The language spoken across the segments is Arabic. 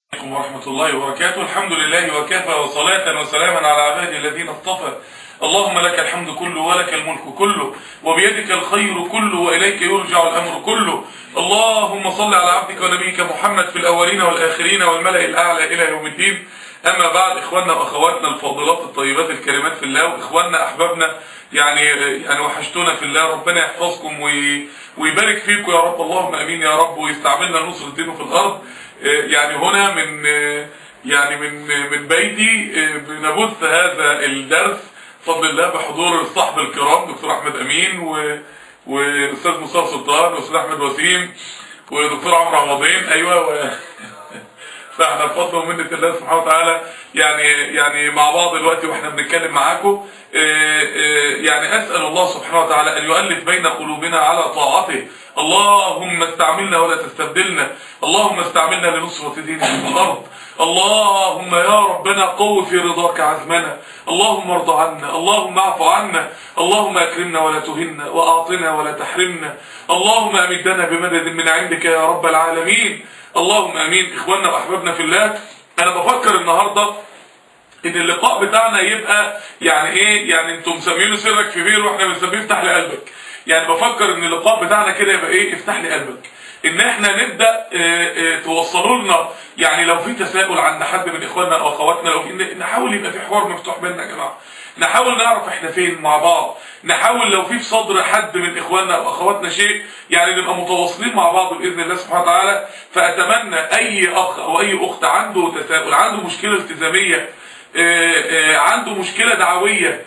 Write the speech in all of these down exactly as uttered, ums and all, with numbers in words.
عليكم ورحمة الله وبركاته. الحمد لله وكفى، وصلاة وسلاما على عباده الذين اصطفى. اللهم لك الحمد كله ولك الملك كله وبيدك الخير كله وإليك يرجع الأمر كله. اللهم صل على عبدك ونبيك محمد في الأولين والآخرين والملأ الأعلى إلى يوم الدين. أما بعد، إخواننا وأخواتنا الفاضلات الطيبات الكريمات في الله، وإخواننا أحبابنا يعني يعني وحشتونا في الله، ربنا يحفظكم ويبارك فيكم يا رب، اللهم امين يا رب، ويستعملنا نصر دينه في الارض. يعني هنا من يعني من من بيتي بنبث هذا الدرس بفضل الله بحضور الصحب الكرام دكتور احمد امين واستاذ مصطفى سلطان واستاذ احمد وسيم ودكتور عمرو عوضين. ايوه فاحنا بفضل ومنة الله سبحانه وتعالى يعني يعني مع بعض دلوقتي واحنا بنتكلم معاكم. يعني اسال الله سبحانه وتعالى ان يؤلف بين قلوبنا على طاعته. اللهم استعملنا ولا تستبدلنا، اللهم استعملنا لنصرة دينك في الارض. اللهم يا ربنا قو في رضاك عزمنا، اللهم ارض عنا، اللهم اعف عنا، اللهم اكرمنا ولا تهنا، واعطنا ولا تحرمنا، اللهم امدنا بمدد من عندك يا رب العالمين، اللهم امين. اخواننا واحبابنا في الله، انا بفكر النهارده ان اللقاء بتاعنا يبقى يعني ايه، يعني انتم مسمينه سرك في بير واحنا بنسميه افتح لي قلبك. يعني بفكر ان اللقاء بتاعنا كده يبقى ايه، افتح لي قلبك، ان احنا نبدا اه اه توصلوا لنا يعني لو في تساؤل عند حد من اخواننا او اخواتنا، لو في نحاول يبقى في حوار مفتوح بيننا يا جماعه، نحاول نعرف احنا فين مع بعض، نحاول لو في في صدر حد من اخواننا او اخواتنا شيء يعني نبقى متواصلين مع بعض باذن الله سبحانه وتعالى. فاتمنى اي اخ او اي اخت عنده تساؤل، عنده مشكله التزاميه، اه اه عنده مشكله دعويه،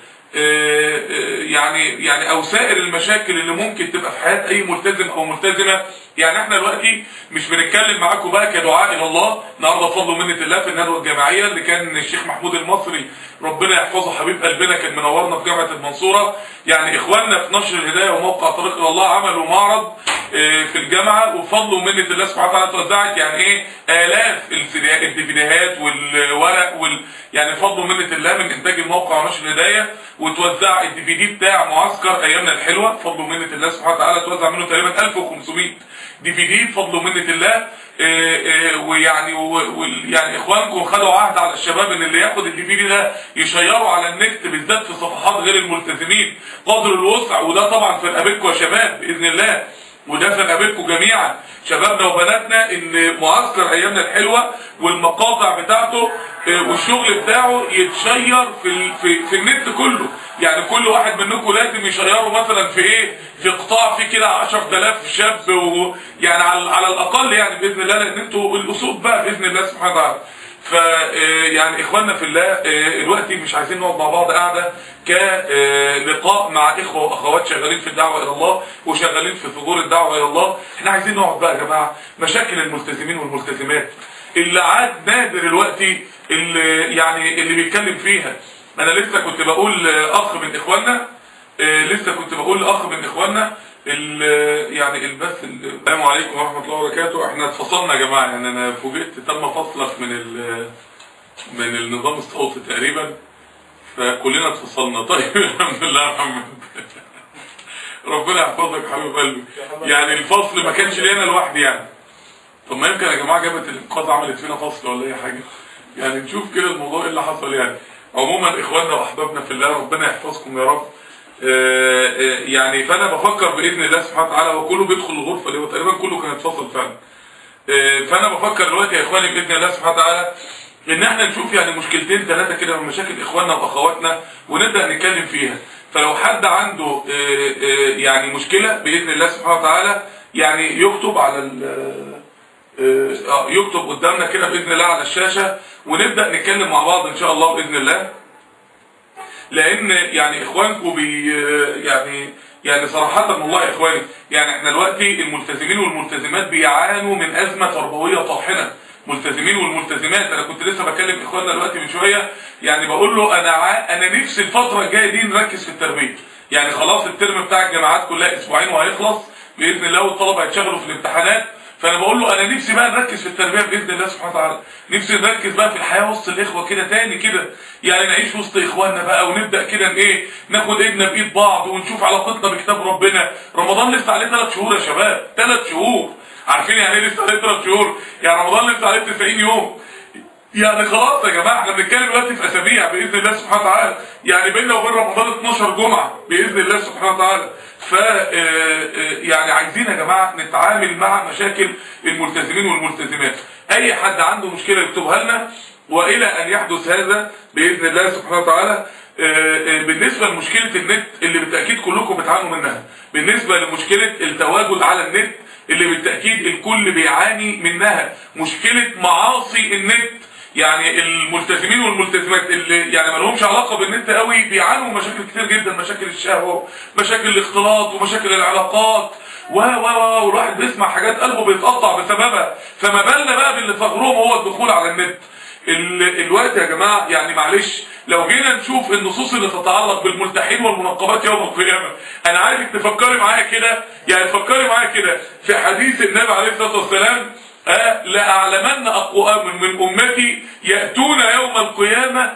يعني يعني او سائر المشاكل اللي ممكن تبقى في حياه اي ملتزم او ملتزمه. يعني احنا دلوقتي مش بنتكلم معاكم بقى كدعاء الى الله، النهارده بفضل ومنه الله في الندوه الجامعيه اللي كان الشيخ محمود المصري ربنا يحفظه حبيب قلبنا كان منورنا في جامعه المنصوره. يعني اخواننا في نشر الهدايه وموقع طريق الى الله عملوا معرض في الجامعه، وبفضل ومنه الله سبحانه وتعالى توزعت يعني ايه الاف الديفيديوهات والورق وال يعني بفضل ومنه الله من انتاج الموقع ونشر الهدايه، وتوزع الدي في دي بتاع معسكر ايامنا الحلوه بفضل ومنه الله سبحانه وتعالى، توزع منه تقريبا ألف وخمسمائة دي في دي بفضل ومنه الله. ويعني يعني اخوانكم خدوا عهد على الشباب ان اللي ياخد الدي في دي ده يشيره على النت، بالذات في صفحات غير الملتزمين قدر الوسع، وده طبعا في رقبتكم يا شباب باذن الله، وده في رقبتكم جميعا شبابنا وبناتنا، ان معسكر ايامنا الحلوه والمقاطع بتاعته والشغل بتاعه يتشير في في, في النت كله. يعني كل واحد منكم لازم يشيره مثلا في ايه، في قطاع فيه كده عشرة آلاف شاب، ويعني على على الاقل يعني باذن الله، لان انتوا الاصول بقى باذن الله سبحانه وتعالى. ف يعني اخواننا في الله دلوقتي مش عايزين نقعد مع بعض قاعده كلقاء مع اخوه واخوات شغالين في الدعوه الى الله وشغالين في ثغور الدعوه الى الله، احنا عايزين نقعد بقى يا جماعه مشاكل الملتزمين والملتزمات اللي عاد نادر دلوقتي اللي يعني اللي بيتكلم فيها. انا لسه كنت بقول اخ من اخواننا لسه كنت بقول اخ من اخواننا يعني البث. السلام عليكم ورحمه الله وبركاته. احنا اتفصلنا يا جماعه، يعني انا فوجئت تم فصلك من من النظام الصوتي تقريبا، فكلنا اتفصلنا. طيب الحمد لله يا محمد ربنا يحفظك حبيب قلبي. يعني الفصل ما كانش لينا لوحدي يعني. طب ما يمكن يا جماعه جابت الانقاذ عملت فينا فصل ولا اي حاجه، يعني نشوف كده الموضوع ايه اللي حصل. يعني عموما اخواننا واحبابنا في الله ربنا يحفظكم يا رب. آآ آآ يعني فانا بفكر باذن الله سبحانه وتعالى، وكله بيدخل الغرفه دي وتقريبا كله كان اتفصل فعلا. فانا بفكر دلوقتي يا اخواني باذن الله سبحانه وتعالى ان احنا نشوف يعني مشكلتين ثلاثه كده من مشاكل اخواننا واخواتنا ونبدا نتكلم فيها. فلو حد عنده آآ يعني مشكله باذن الله سبحانه وتعالى يعني يكتب على اه يكتب قدامنا كده باذن الله على الشاشه، ونبدا نتكلم مع بعض ان شاء الله باذن الله. لان يعني اخوانكم بي يعني يعني صراحه والله يا اخواني، يعني احنا دلوقتي الملتزمين والملتزمات بيعانوا من ازمه تربويه طاحنه. ملتزمين والملتزمات، انا كنت لسه بكلم اخواننا دلوقتي من شويه، يعني بقول له انا ع... انا نفسي الفتره الجايه دي نركز في التربيه. يعني خلاص الترم بتاع الجامعات كلها اسبوعين وهيخلص باذن الله، والطلبه هيتشغلوا في الامتحانات. فانا بقول له انا نفسي بقى نركز في التربيه باذن الله سبحانه وتعالى، نفسي نركز بقى في الحياه وسط الاخوه كده تاني كده، يعني نعيش وسط اخواننا بقى ونبدا كده ايه، ناخد ايدنا بايد بعض ونشوف علاقتنا بكتاب ربنا. رمضان لسه عليه ثلاث شهور يا شباب، ثلاث شهور. عارفين يعني ايه لسه عليه ثلاث شهور؟ يعني رمضان لسه عليه تسعين يوم. يعني خلاص يا جماعه احنا بنتكلم دلوقتي في اسابيع باذن الله سبحانه وتعالى، يعني بيننا وبين رمضان اتناشر جمعه باذن الله سبحانه وتعالى. ف يعني عايزين يا جماعه نتعامل مع مشاكل الملتزمين والملتزمات. اي حد عنده مشكله يكتبها لنا، والى ان يحدث هذا باذن الله سبحانه وتعالى. بالنسبه لمشكله النت اللي بالتاكيد كلكم بتعانوا منها، بالنسبه لمشكله التواجد على النت اللي بالتاكيد الكل بيعاني منها، مشكله معاصي النت. يعني الملتزمين والملتزمات اللي يعني ما لهمش علاقه بالنت قوي بيعانوا مشاكل كتير جدا، مشاكل الشهوه، مشاكل الاختلاط، ومشاكل العلاقات و و و والواحد بيسمع حاجات قلبه بيتقطع بسببها، فما بالنا بقى باللي فغرهم هو الدخول على النت. الوقت يا جماعه يعني معلش لو جينا نشوف النصوص اللي تتعلق بالملتحين والمنقبات يوم القيامه، انا عايزك تفكري معايا كده، يعني تفكري معايا كده في حديث النبي عليه الصلاه والسلام: أه لأعلمن أقوام من أمتي يأتون يوم القيامة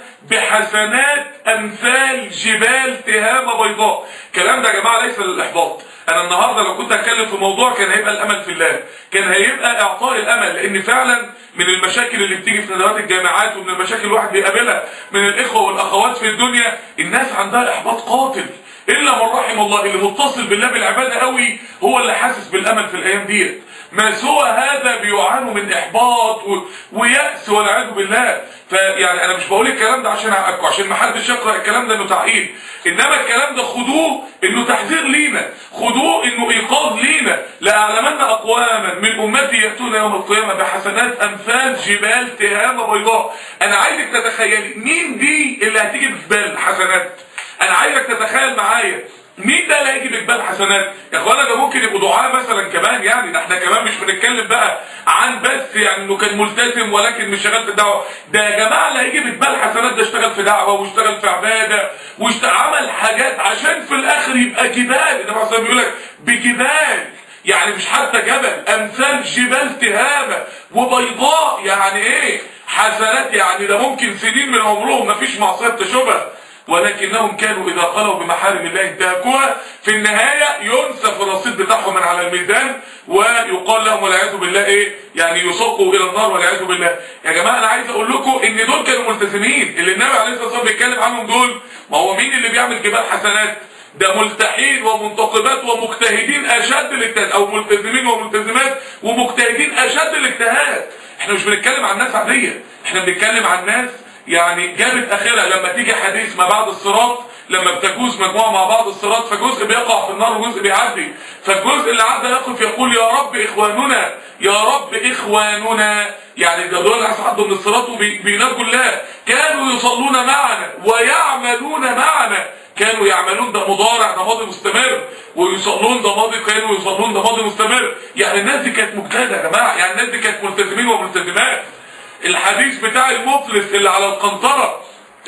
بحسنات أمثال جبال تهامة بيضاء. الكلام ده يا جماعة ليس للإحباط. أنا النهاردة لو كنت أتكلم في موضوع كان هيبقى الأمل في الله، كان هيبقى إعطاء الأمل، لأن فعلا من المشاكل اللي بتيجي في ندوات الجامعات ومن المشاكل الواحد بيقابلها من الإخوة والأخوات في الدنيا، الناس عندها إحباط قاتل، إلا من رحم الله. اللي متصل بالله بالعبادة قوي هو اللي حاسس بالأمل في الأيام ديت. ما سوى هذا بيعانوا من احباط و... ويأس والعياذ بالله. فيعني انا مش بقول الكلام ده عشان اعقدكم، عشان ما حدش يقرأ الكلام ده انه تعقيد، انما الكلام ده خدوه انه تحذير لينا، خدوه انه ايقاظ لينا. لاعلمن اقواما من امتي ياتون يوم القيامه بحسنات امثال جبال تهامه بيضاء. انا عايزك تتخيلي مين دي اللي هتيجي بجبال حسنات. انا عايزك تتخيل معايا مين ده اللي هيجي بجبال حسنات؟ يا اخوانا ده ممكن يبقوا دعاء مثلا كمان، يعني ده احنا كمان مش بنتكلم بقى عن بس يعني انه كان ملتزم ولكن مش شغال في الدعوه، ده يا جماعه اللي هيجي بجبال حسنات ده اشتغل في دعوه واشتغل في عباده وعمل حاجات عشان في الاخر يبقى جبال. النبي عليه بيقول لك بجبال، يعني مش حتى جبل، امثال جبال تهامه وبيضاء. يعني ايه حسنات؟ يعني ده ممكن سنين من عمرهم ما فيش معصيه تشوبها، ولكنهم كانوا اذا خلوا بمحارم الله انتهكوها. في النهايه ينسف الرصيد بتاعهم من على الميزان ويقال لهم والعياذ بالله ايه؟ يعني يسوقوا الى النار والعياذ بالله. يا جماعه انا عايز اقول لكم ان دول كانوا ملتزمين، اللي النبي عليه الصلاه والسلام بيتكلم عنهم دول. ما هو مين اللي بيعمل جبال حسنات؟ ده ملتحين ومنتقبات ومجتهدين اشد الاجتهاد، او ملتزمين وملتزمات ومجتهدين اشد الاجتهاد. احنا مش بنتكلم عن ناس عاديه، احنا بنتكلم عن ناس يعني جابت اخرها. لما تيجي حديث ما بعد الصراط، لما بتجوز مجموعه مع بعض الصراط، فجزء بيقع في النار وجزء بيعدي، فالجزء اللي عدى يقف يقول يا رب اخواننا، يا رب اخواننا. يعني ده دول اللي عدوا من الصراط وبيناجوا الله، كانوا يصلون معنا ويعملون معنا. كانوا يعملون ده مضارع، ده ماضي مستمر، ويصلون ده ماضي، كانوا يصلون ده ماضي مستمر. يعني الناس دي كانت مجتهده يا جماعه، يعني الناس دي كانت ملتزمين وملتزمات. الحديث بتاع المفلس اللي على القنطرة،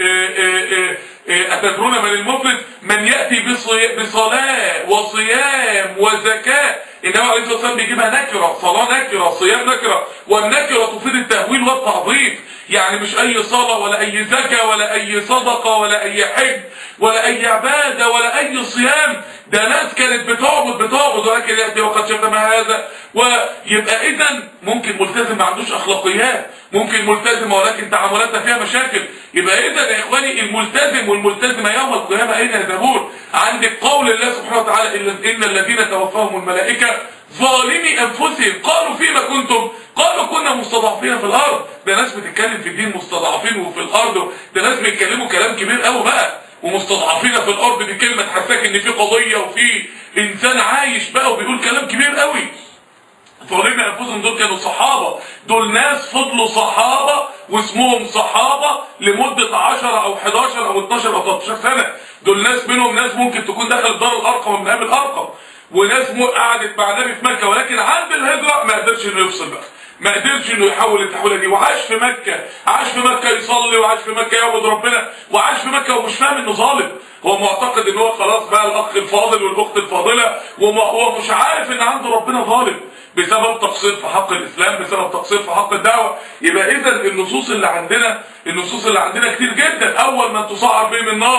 أتدرون من المفلس؟ من يأتي بصلاة وصيام وزكاة. إنما عليه الصلاة والسلام بيجيبها نكرة، صلاة نكرة، صيام نكرة، والنكرة تفيد التهويل والتعظيم. يعني مش أي صلاة ولا أي زكاة ولا أي صدقة ولا أي حج ولا أي عبادة ولا أي صيام، ده ناس كانت بتعبد بتعبد ولكن يأتي وقد شتم هذا. ويبقى إذا ممكن ملتزم ما عندوش أخلاقيات، ممكن ملتزم ولكن تعاملاتها فيها مشاكل. يبقى إذا يا إخواني الملتزم والملتزمة يوم القيامة أين يذهبون؟ عندك قول الله سبحانه وتعالى إن الذين توفاهم الملائكة ظالمي أنفسهم قالوا فيما كنتم؟ قالوا كنا مستضعفين في الأرض. ده ناس بتتكلم في الدين مستضعفين وفي الأرض، ده ناس بيتكلموا كلام كبير قوي بقى. ومستضعفين في الأرض دي كلمة تحسسك إن في قضية وفي إنسان عايش بقى وبيقول كلام كبير قوي. ظالمين أنفسهم دول كانوا صحابة، دول ناس فضلوا صحابة واسمهم صحابة لمدة عشرة أو حداشر أو اتناشر أو تلتاشر سنة. دول ناس منهم ناس ممكن تكون دخلت دار الأرقم من قبل الأرقم، وناس قعدت مع النبي في مكة، ولكن عند الهجرة ما قدرش إنه يفصل بقى، ما قدرش انه يحول التحويله دي، وعاش في مكه، عاش في مكه يصلي، وعاش في مكه يعبد ربنا، وعاش في مكه ومش فاهم انه ظالم. هو معتقد ان هو خلاص بقى الاخ الفاضل والاخت الفاضله، وهو مش عارف ان عنده ربنا ظالم بسبب تقصير في حق الاسلام، بسبب تقصير في حق الدعوه. يبقى اذا النصوص اللي عندنا، النصوص اللي عندنا كتير جدا. اول من تصعر بهم النار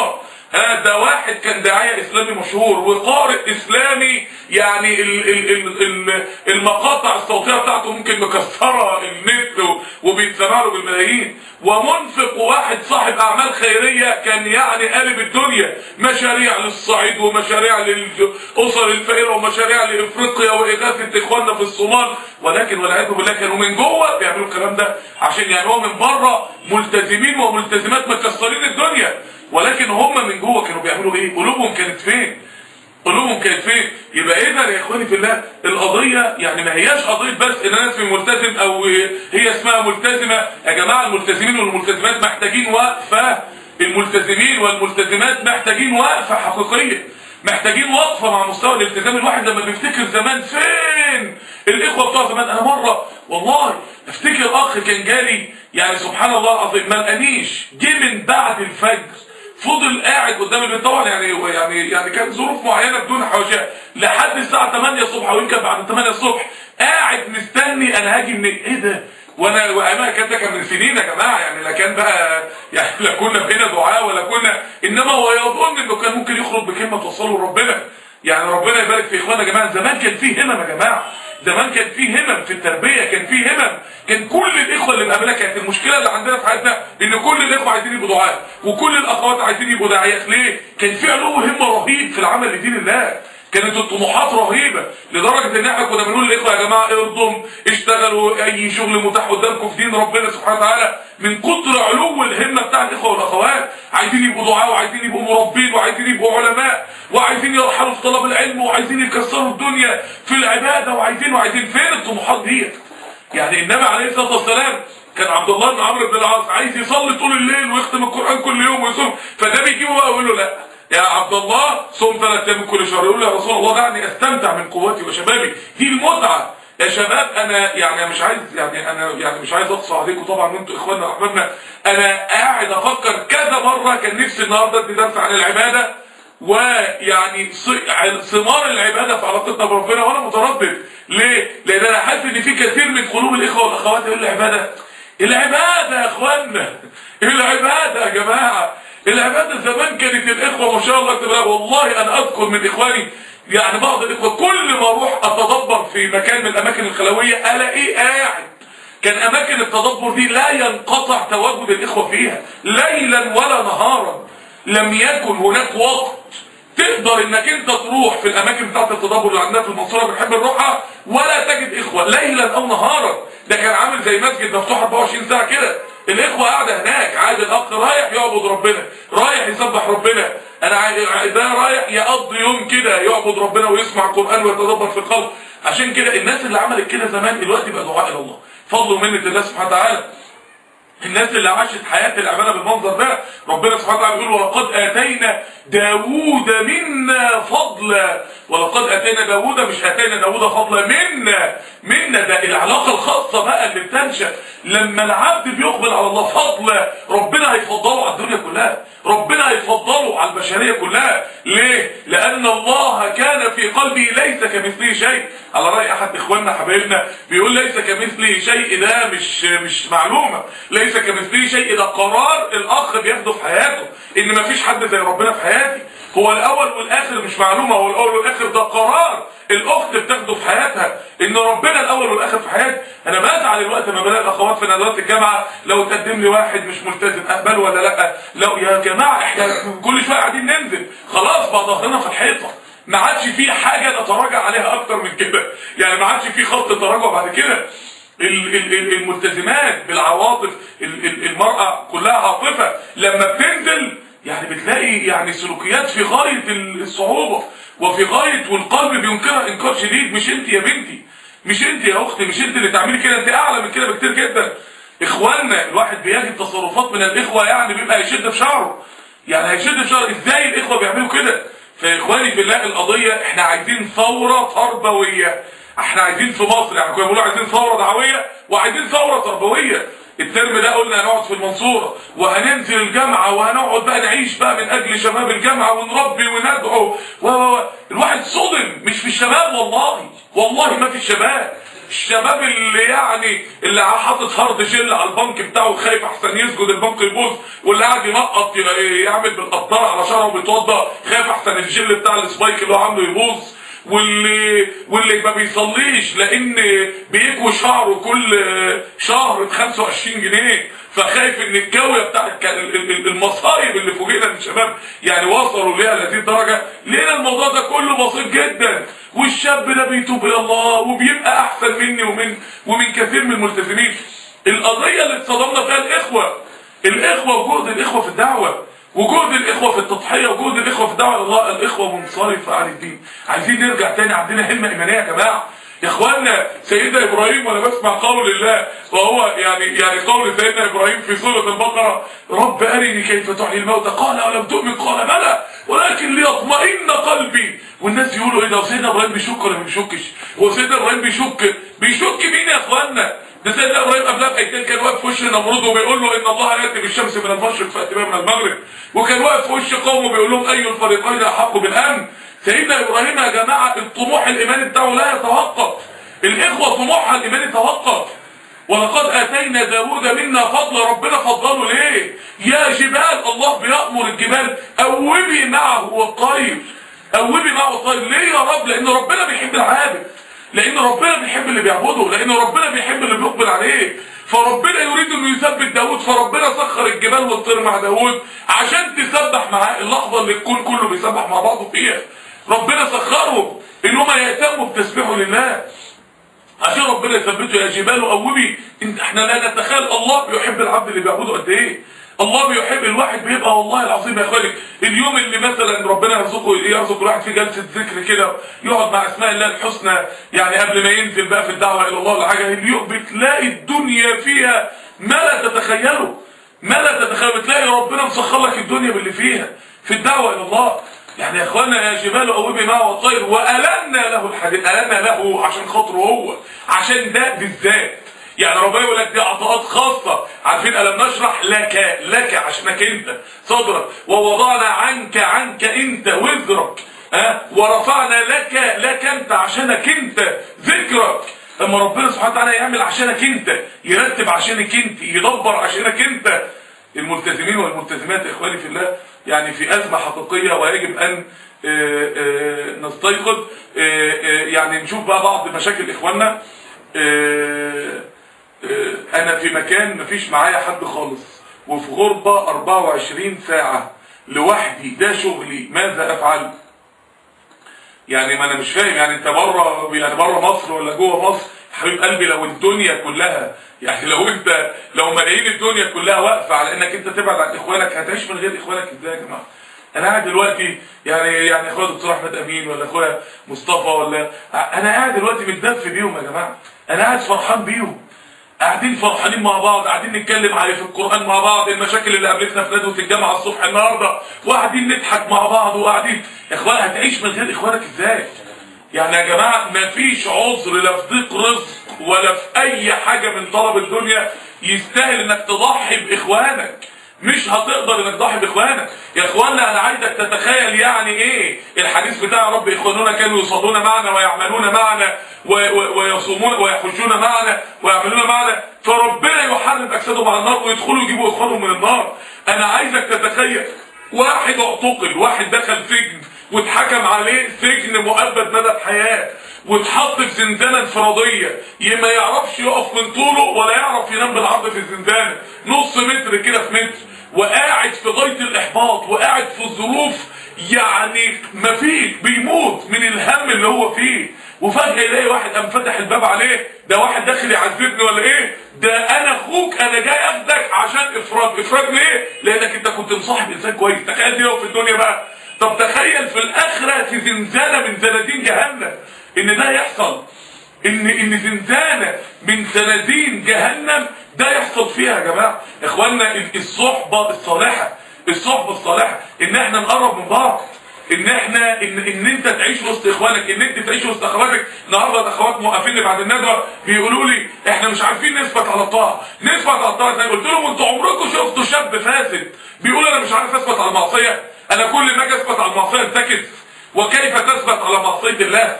ها ده واحد كان داعية اسلامي مشهور وقارئ اسلامي، يعني ال ال ال ال المقاطع الصوتية بتاعته ممكن مكسرة النت وبيتسمع له بالملايين، ومنفق واحد صاحب اعمال خيرية كان يعني قالب الدنيا، مشاريع للصعيد ومشاريع للاسر الفقيرة ومشاريع لافريقيا واغاثة اخواننا في الصومال، ولكن والعياذ بالله كانوا من جوه بيعملوا الكلام ده عشان يعني هو من بره ملتزمين وملتزمات مكسرين الدنيا، ولكن هم من جوه كانوا بيعملوا ايه؟ قلوبهم كانت فين؟ قلوبهم كانت فين؟ يبقى اذا يا اخواني في الله القضيه يعني ما هياش قضيه بس ان انا اسمي ملتزم او هي اسمها ملتزمه. يا جماعه الملتزمين والملتزمات محتاجين وقفه، الملتزمين والملتزمات محتاجين وقفه حقيقيه، محتاجين وقفه مع مستوى الالتزام. الواحد لما بيفتكر زمان فين الاخوه بتوع زمان، انا مره والله افتكر اخ كان جالي يعني سبحان الله العظيم ما لقانيش، جه من بعد الفجر فضل قاعد قدام البيت طبعا يعني يعني يعني كانت ظروف معينه بدون حواشيه لحد الساعه تمانية الصبح او يمكن بعد تمانية الصبح قاعد مستني انا هاجي من ايه ده، وانا وانا كان ده كان من سنين يا جماعه، يعني لا كان بقى يعني لا كنا بقينا دعاء ولا كنا، انما هو يظن انه كان ممكن يخرج بكلمه توصله لربنا. يعني ربنا يبارك في اخواننا يا جماعه، زمان كان فيه همم يا جماعه، زمان كان فيه همم في التربيه، كان فيه همم، كان كل الاخوه اللي بقابلها كانت المشكله اللي عندنا في حياتنا ان كل الاخوه عايزين يبقوا دعاء وكل الاخوات عايزين يبقوا داعيات. ليه؟ كان في علو همه رهيب في العمل لدين الله، كانت الطموحات رهيبه لدرجه ان احنا كنا بنقول للاخوه يا جماعه ارضوا اشتغلوا اي شغل متاح قدامكم في دين ربنا سبحانه وتعالى، من كتر علو الهمه بتاع الاخوه والاخوات، عايزين يبقوا دعاء وعايزين يبقوا مربين وعايزين يبقوا علماء وعايزين يرحلوا في طلب العلم وعايزين يكسروا الدنيا في العباده وعايزين وعايزين فين الطموحات ديت؟ يعني النبي عليه الصلاه والسلام كان عبد الله بن عمرو بن العاص عايز يصلي طول الليل ويختم القران كل يوم ويصوم، فده بيجيبه بقى ويقول له لا يا عبد الله صوم ثلاث ايام كل شهر، يقول له يا رسول الله دعني استمتع من قوتي وشبابي، دي المتعه يا شباب. انا يعني مش عايز يعني انا يعني مش عايز اقصى عليكم طبعا وانتوا اخواننا واحبابنا، انا قاعد افكر كذا مره كان نفسي النهارده ادي درس عن العباده ويعني ثمار العباده في علاقتنا بربنا، وانا متردد. ليه؟ لان انا حاسس ان في كثير من قلوب الاخوه والاخوات يقول العباده العباده يا اخوانا، العباده يا جماعه، العباده زمان كانت الاخوه ما شاء الله تبارك. والله انا اذكر من اخواني يعني بعض الاخوه كل ما اروح اتدبر في مكان من الاماكن الخلويه الاقيه قاعد، كان اماكن التدبر دي لا ينقطع تواجد الاخوه فيها ليلا ولا نهارا، لم يكن هناك وقت تقدر انك انت تروح في الاماكن بتاعت التدبر اللي عندنا في المنصوره بنحب نروحها ولا تجد اخوه ليلا او نهارا. ده كان عامل زي مسجد مفتوح اربعة وعشرين ساعه كده، الاخوه قاعده هناك عادي، الاخ رايح يعبد ربنا، رايح يسبح ربنا، انا ده رايح يقضي يوم كده يعبد ربنا ويسمع القران ويتدبر في القلب. عشان كده الناس اللي عملت كده زمان دلوقتي بقى دعاء الى الله، فضل ومنه الله سبحانه وتعالى. الناس اللي عاشت حياة العبادة بالمنظر ده ربنا سبحانه وتعالى بيقول ولقد آتينا داوود منا فضلا، ولقد آتينا داوود مش آتينا داوود فضلا منا، منا ده العلاقة الخاصة بقى اللي بتنشأ لما العبد بيقبل على الله فضلا، ربنا هيفضله على الدنيا كلها، ربنا هيفضله على البشرية كلها. ليه؟ لأن الله كان في قلبه ليس كمثله شيء، على رأي أحد إخواننا حبايبنا بيقول ليس كمثله شيء، ده مش مش معلومة، ليس كمثله شيء ده قرار الأخ بياخده في حياته إن مفيش حد زي ربنا في حياتي، هو الأول والآخر مش معلومة، هو الأول والآخر ده قرار الأخت بتاخده في حياتها إن ربنا الأول والآخر في حياتي. أنا بزعل الوقت ما بلاقي الأخوات في ندوات الجامعة لو تقدم لي واحد مش ملتزم أقبله ولا لأ، لو يا جماعة إحنا كل شوية قاعدين ننزل خلاص بقى ظهرنا في الحيطة، ما عادش في حاجة نتراجع عليها أكتر من كده، يعني ما عادش في خط تراجع بعد كده. الملتزمات بالعواطف، المرأة كلها عاطفة لما بتنزل يعني بتلاقي يعني سلوكيات في غاية الصعوبة وفي غاية والقلب بينكرها انكار شديد. مش انت يا بنتي، مش انت يا اختي، مش انت اللي تعملي كده، انت اعلى من كده بكتير جدا. اخواننا الواحد بيجد تصرفات من الاخوة يعني بيبقى هيشد في شعره، يعني هيشد في شعره ازاي الاخوة بيعملوا كده. فاخواني في الله القضية احنا عايزين ثورة تربوية، احنا عايزين في مصر يعني كنا بنقول عايزين ثورة دعوية وعايزين ثورة تربوية. الترم ده قلنا هنقعد في المنصورة وهننزل الجامعة وهنقعد بقى نعيش بقى من اجل شباب الجامعة ونربي وندعو و الواحد صدم، مش في الشباب والله، والله ما في الشباب، الشباب اللي يعني اللي حاطط هارد جل على البنك بتاعه خايف احسن يسجد البنك يبوظ، واللي قاعد ينقط يعمل بالقطاره على شعره وبيتوضى خايف احسن الجل بتاع السبايك اللي هو عامله يبوظ، واللي واللي ما بيصليش لان بيكوي شعره كل شهر ب خمسة وعشرين جنيه فخايف ان الكاويه بتاع المصايب اللي فوجئنا من الشباب يعني وصلوا ليها لهذه الدرجه. لقينا الموضوع ده كله بسيط جدا، والشاب ده بيتوب الى الله وبيبقى احسن مني ومن ومن كثير من الملتزمين. القضيه اللي اتصدمنا فيها الاخوه الاخوه وجهد الاخوه في الدعوه، وجهد الاخوه في التضحيه، وجهد الاخوه في الدعوه الى الله. الاخوه منصرفه عن الدين، عايزين نرجع تاني، عندنا همه ايمانيه يا جماعه. يا اخوانا سيدنا ابراهيم وانا بسمع قول الله وهو يعني يعني قول سيدنا ابراهيم في سوره البقره: رب ارني كيف تحيي الموتى قال اولم تؤمن قال بلى ولكن ليطمئن قلبي. والناس يقولوا ايه ده سيدنا ابراهيم بيشك ولا ما بيشكش؟ هو سيدنا ابراهيم بيشك بيشك مين يا اخوانا؟ ده سيدنا ابراهيم قبلها بايتين كان واقف في وش نمرود وبيقول له ان الله ياتي بالشمس من المشرق فاتي بها من المغرب، وكان واقف في وش قومه بيقول لهم اي الفريقين احق بالامن. سيدنا ابراهيم يا جماعه الطموح الايماني بتاعه لا يتوقف، الاخوه طموحها الايماني توقف. ولقد اتينا داوود منا فضلا، ربنا فضله ليه؟ يا جبال، الله بيامر الجبال اوبي معه والطير، اوبي معه الطير. ليه يا رب؟ لان ربنا بيحب العابد، لان ربنا بيحب اللي بيعبده، لان ربنا بيحب اللي بيقبل عليه. فربنا يريد انه يثبت داوود، فربنا سخر الجبال والطير مع داوود عشان تسبح معاه. اللحظه اللي الكون كله بيسبح مع بعضه فيها ربنا سخرهم ان هم يهتموا بتسبيحه لله عشان ربنا يثبته. يا جبال اوبي. احنا لا نتخيل الله بيحب العبد اللي بيعبده قد ايه. الله بيحب الواحد بيبقى والله العظيم يا اخواني اليوم اللي مثلا ربنا يرزقه يرزق الواحد في جلسه ذكر كده يقعد مع اسماء الله الحسنى يعني قبل ما ينزل بقى في الدعوه الى الله ولا حاجه، اليوم بتلاقي الدنيا فيها ما لا تتخيله، ما لا تتخيل. بتلاقي ربنا مسخر لك الدنيا باللي فيها في الدعوه الى الله. يعني يا اخوانا يا جبال اوبي معه والطير والنا له الحديد، النا له عشان خاطره هو، عشان ده بالذات. يعني ربنا يقول لك دي عطاءات خاصه. عارفين الم نشرح لك لك عشانك انت صدرك، ووضعنا عنك عنك انت وزرك، ها ورفعنا لك لك انت عشانك انت ذكرك. لما ربنا سبحانه وتعالى يعمل عشانك انت، يرتب عشانك انت، يدبر عشانك انت. الملتزمين والملتزمات يا اخواني في الله يعني في ازمه حقيقيه، ويجب ان نستيقظ. يعني نشوف بقى بعض مشاكل اخواننا. انا في مكان مفيش معايا حد خالص، وفي غربه أربعة وعشرين ساعه لوحدي، ده شغلي، ماذا افعل؟ يعني ما انا مش فاهم. يعني انت بره يعني بره مصر ولا جوه مصر؟ حبيب قلبي لو الدنيا كلها يعني لو انت لو ملايين الدنيا كلها واقفه على انك انت تبعد عن اخوانك، هتعيش من غير اخوانك ازاي يا جماعه؟ انا قاعد دلوقتي يعني يعني اخويا دكتور احمد امين ولا اخويا مصطفى ولا انا قاعد دلوقتي متدفي بيهم يا جماعه، انا قاعد فرحان بيهم، قاعدين فرحانين مع بعض، قاعدين نتكلم على في القران مع بعض، المشاكل اللي قابلتنا في ندوه الجامعه الصبح النهارده، وقاعدين نضحك مع بعض، وقاعدين يا اخوان هتعيش من غير اخوانك ازاي؟ يعني يا جماعه مفيش عذر لا في ضيق رزق ولا في اي حاجه من طلب الدنيا يستاهل انك تضحي باخوانك. مش هتقدر انك تضحي باخوانك يا اخوانا. انا عايزك تتخيل يعني ايه الحديث بتاع رب اخواننا كانوا يصلون معنا ويعملون معنا ويصومون ويحجون معنا ويعملون معنا، فربنا يحرم اجسادهم على النار ويدخلوا يجيبوا اخوانهم من النار. انا عايزك تتخيل واحد اعتقل، واحد دخل سجن واتحكم عليه سجن مؤبد مدى الحياه، واتحط في زنزانه انفراديه ما يعرفش يقف من طوله ولا يعرف ينام بالعرض في الزنزانه، نص متر كده في متر، وقاعد في غايه الاحباط، وقاعد في الظروف يعني مفيش، بيموت من الهم اللي هو فيه. وفجاه يلاقي واحد قام فتح الباب عليه، ده واحد داخل يعذبني ولا ايه؟ ده انا اخوك، انا جاي اخدك عشان افراد. افراد ليه؟ لانك انت كنت مصاحب انسان كويس. تخيل دي لو في الدنيا بقى. طب تخيل في الاخره في زنزانه من زنازين جهنم ان ده يحصل، ان ان زنزانه من زنازين جهنم ده يحصل فيها يا جماعه. اخواننا الصحبه الصالحه، الصحبه الصالحه ان احنا نقرب من بعض، ان احنا ان, إن انت تعيش وسط اخوانك، ان انت تعيش وسط اخواتك. النهارده الاخوات موقفين بعد الندوه بيقولوا لي احنا مش عارفين نثبت على الطاعه، نثبت على الطاعه ازاي؟ قلت لهم انتوا عمركم شفتوا شاب فاسد بيقول انا مش عارف اثبت على المعصيه؟ انا كل ما اجي اثبت على المعصيه انتكس، وكيف تثبت على معصيه الله؟ ويبدا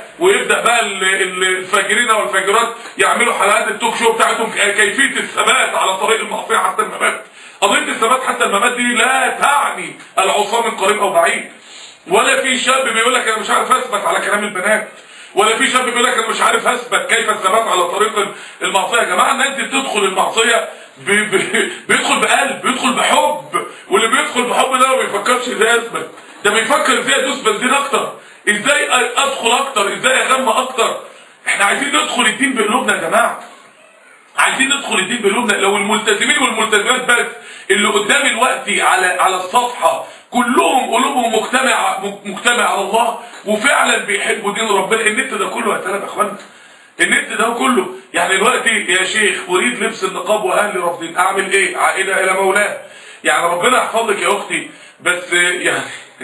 وتبدا بقى الفاجرين والفاجرات يعملوا حلقات التوك شو بتاعتهم كيفيه الثبات على طريق المعصيه حتى الممات. قضيه الثبات حتى الممات دي لا تعني العصام من قريب او بعيد. ولا في شاب بيقول لك انا مش عارف اثبت على كلام البنات، ولا في شاب بيقول لك انا مش عارف اثبت كيف الثبات على طريق المعصيه. يا جماعه الناس دي بتدخل المعصيه بي بي بيدخل بقلب، بيدخل بحب، واللي بيدخل بحب ده ما بيفكرش ازاي اثبت، ده بيفكر ازاي ادوس بنزين اكتر، ازاي ادخل اكتر، ازاي اغمى اكتر. احنا عايزين ندخل الدين بقلوبنا يا جماعه، عايزين ندخل الدين بقلوبنا. لو الملتزمين والملتزمات بس اللي قدامي دلوقتي على على الصفحه كلهم قلوبهم مجتمعه مجتمع على الله وفعلا بيحبوا دين ربنا، النت ده كله هتلاقي يا اخوانا، النت ده كله. يعني دلوقتي يا شيخ اريد لبس النقاب واهلي رافضين، اعمل ايه؟ عائده الى مولاه. يعني ربنا يحفظك يا اختي، بس يعني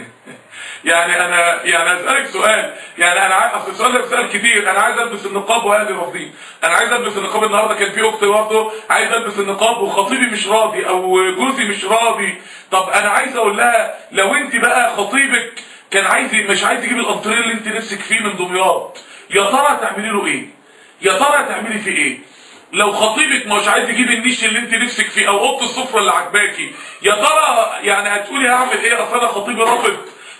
يعني انا يعني اسالك سؤال، يعني انا عايز، اصل السؤال ده بسال كتير، انا عايز البس النقاب واهلي رافضين، انا عايز البس النقاب. النهارده كان في اختي برضه عايز البس النقاب وخطيبي مش راضي او جوزي مش راضي. طب انا عايز اقول لها لو انت بقى خطيبك كان عايز مش عايز يجيب الانطريه اللي انت نفسك فيه من دمياط، يا ترى تعملي له ايه؟ يا ترى تعملي فيه ايه؟ لو خطيبك مش عايز يجيب النيش اللي انت نفسك فيه او اوضه السفره اللي عجباكي، يا ترى يعني هتقولي هعمل ايه؟ اصل انا خطيبي رافض،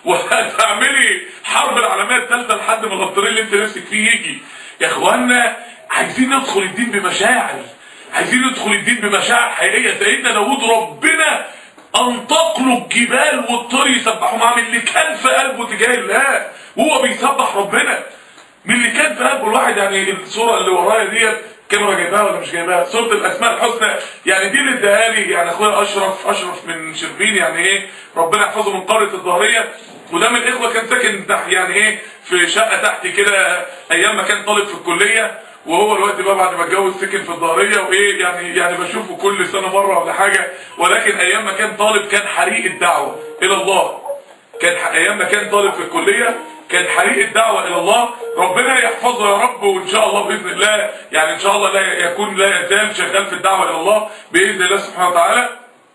وهتعملي حرب العالميه الثالثه لحد ما الانطريه اللي انت نفسك فيه يجي. يا اخوانا عايزين ندخل الدين بمشاعر، عايزين ندخل الدين بمشاعر حقيقيه. سيدنا داوود ربنا انطق له الجبال والطير يسبحوا معاه من اللي كان في قلبه تجاه الله وهو بيسبح ربنا، من اللي كان في قلبه الواحد. يعني الصوره اللي ورايا ديت كاميرا جايباها ولا مش جايباها؟ صوره الاسماء الحسنى، يعني دي اللي اداها لي يعني اخويا اشرف اشرف من شربين، يعني ايه ربنا يحفظه، من قريه الظهريه، وده من الاخوه كان ساكن تحت يعني ايه في شقه تحت كده ايام ما كان طالب في الكليه، وهو دلوقتي بقى بعد ما اتجوز سكن في الظهريه وايه يعني يعني بشوفه كل سنه مره ولا حاجه، ولكن ايام ما كان طالب كان حريق الدعوه الى الله، كان ايام ما كان طالب في الكليه كان حريق الدعوه الى الله. ربنا يحفظه يا رب، وان شاء الله باذن الله يعني ان شاء الله لا يكون لا يزال شغال في الدعوه الى الله باذن الله سبحانه وتعالى.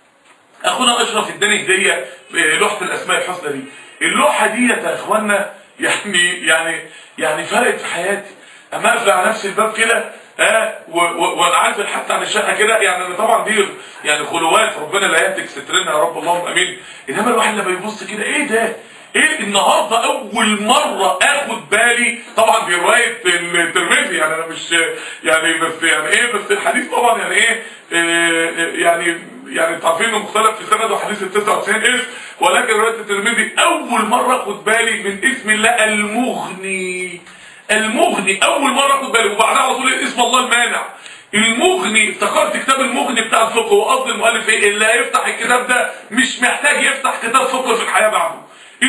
اخونا اشرف اداني هديه لوحه الاسماء الحسنى دي، اللوحه دي يا اخوانا يعني يعني يعني فرقت في حياتي. اما اقفل على نفس الباب كده ها وانعزل حتى عن الشقه كده، يعني انا طبعا دي يعني خلوات ربنا لا يهتك سترنا يا رب اللهم امين. انما الواحد لما يبص كده ايه ده؟ ايه النهارده اول مره اخد بالي، طبعا دي روايه الترمذي يعني انا مش يعني بس يعني ايه بس الحديث طبعا يعني ايه, إيه يعني يعني انتوا عارفين انه مختلف في سند وحديث ال تسعة وتسعين اسم، ولكن روايه الترمذي اول مره اخد بالي من اسم الله المغني. المغني اول مره اخد بالي، وبعدها على طول اسم الله المانع. المغني افتكرت كتاب المغني بتاع الفقه، وقصد المؤلف ايه؟ اللي هيفتح الكتاب ده مش محتاج يفتح كتاب فقه في الحياه بعده.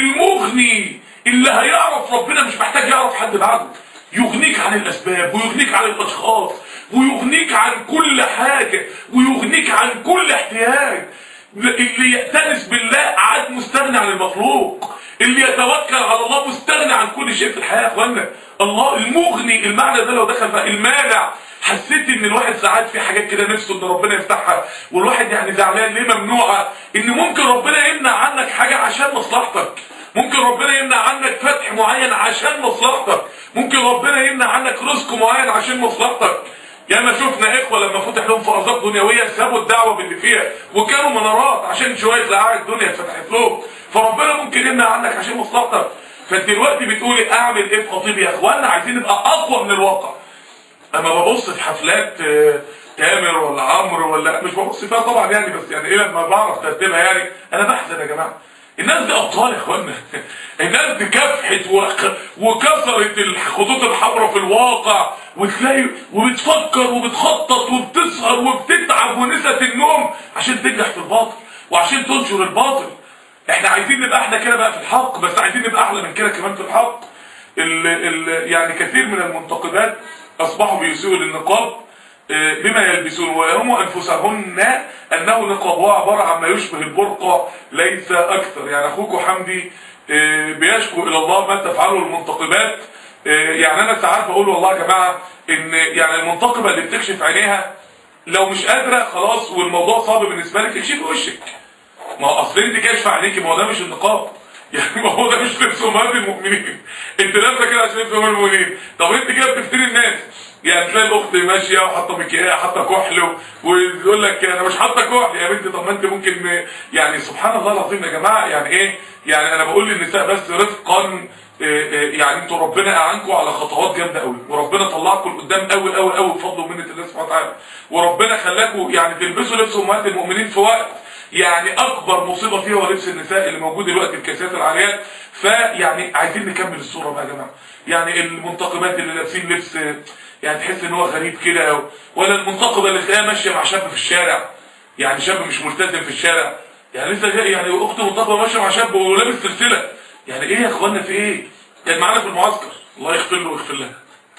المغني اللي هيعرف ربنا مش محتاج يعرف حد بعده، يغنيك عن الاسباب ويغنيك عن الاشخاص ويغنيك عن كل حاجه ويغنيك عن كل احتياج. اللي يأتنس بالله عاد مستغني عن المخلوق، اللي يتوكل على الله مستغني عن كل شيء في الحياه يا اخوانا. الله المغني المعنى ده لو دخل بقى المانع. حسيت ان الواحد ساعات في حاجات كده نفسه ان ربنا يفتحها، والواحد يعني زعلان ليه ممنوعه، ان ممكن ربنا يمنع عنك حاجه عشان مصلحتك، ممكن ربنا يمنع عنك فتح معين عشان مصلحتك، ممكن ربنا يمنع عنك رزق معين عشان مصلحتك. ياما شفنا اخوه لما فتح لهم في ارزاق دنيويه سابوا الدعوه باللي فيها وكانوا منارات عشان شويه لقاعد الدنيا فتحت لهم، فربنا ممكن يمنع عنك عشان مصلحتك. فانت دلوقتي بتقولي اعمل ايه في خطيبي؟ يا اخوانا عايزين نبقى اقوى من الواقع. اما ببص في حفلات تامر ولا عمرو ولا مش ببص فيها طبعا يعني، بس يعني ايه لما بعرف ترتيبها يعني انا بحزن يا جماعه. الناس دي ابطال يا اخوانا، الناس دي كافحت وكسرت الخطوط الحمراء في الواقع، وتلاقي وبتفكر وبتخطط وبتسهر وبتتعب ونسيت النوم عشان تنجح في الباطل وعشان تنشر الباطل. احنا عايزين نبقى احنا كده بقى في الحق، بس عايزين نبقى احلى من كده كمان في الحق. ال ال يعني كثير من المنتقبات اصبحوا بيسيئوا للنقاب بما يلبسون ويرموا انفسهن انه نقاب هو عباره عن ما يشبه البرقع ليس اكثر. يعني اخوكم حمدي بيشكو الى الله ما تفعله المنتقبات. يعني انا ساعات بقول والله يا جماعه ان يعني المنتقبه اللي بتكشف عينيها لو مش قادره خلاص والموضوع صعب بالنسبه لك اكشفي وشك. ما هو اصل انت كاشفه عينيكي، ما هو ده مش النقاب. يعني ما هو ده مش لبس امهات المؤمنين. انت لابسه كده عشان لبس امهات المؤمنين، طب انت كده بتفتري الناس. يعني تلاقي الاخت ماشيه وحاطه مكياج، حاطه كحل، ويقول لك انا مش حاطه كحل يا بنتي. طب ما انت ممكن يعني سبحان الله العظيم يا جماعه. يعني ايه؟ يعني انا بقول للنساء بس رفقا، يعني انتوا ربنا اعانكم على خطوات جامده قوي، وربنا طلعكم لقدام قوي قوي قوي بفضل ومنه الله سبحانه وتعالى، وربنا خلاكم يعني تلبسوا لبس امهات المؤمنين في وقت يعني اكبر مصيبه فيها هو لبس النساء اللي موجود دلوقتي الكاسيات العاريات. فيعني عايزين نكمل الصوره بقى يا جماعه. يعني المنتقبات اللي لابسين لبس يعني تحس ان هو غريب كده، ولا المنتقبه اللي تلاقيها ماشيه مع شاب في الشارع، يعني شاب مش ملتزم في الشارع، يعني لسه يعني اخت منتقبه ماشيه مع شاب ولابس سلسله. يعني ايه يا اخوانا في ايه؟ كان معانا في المعسكر الله يغفر له ويغفر لها،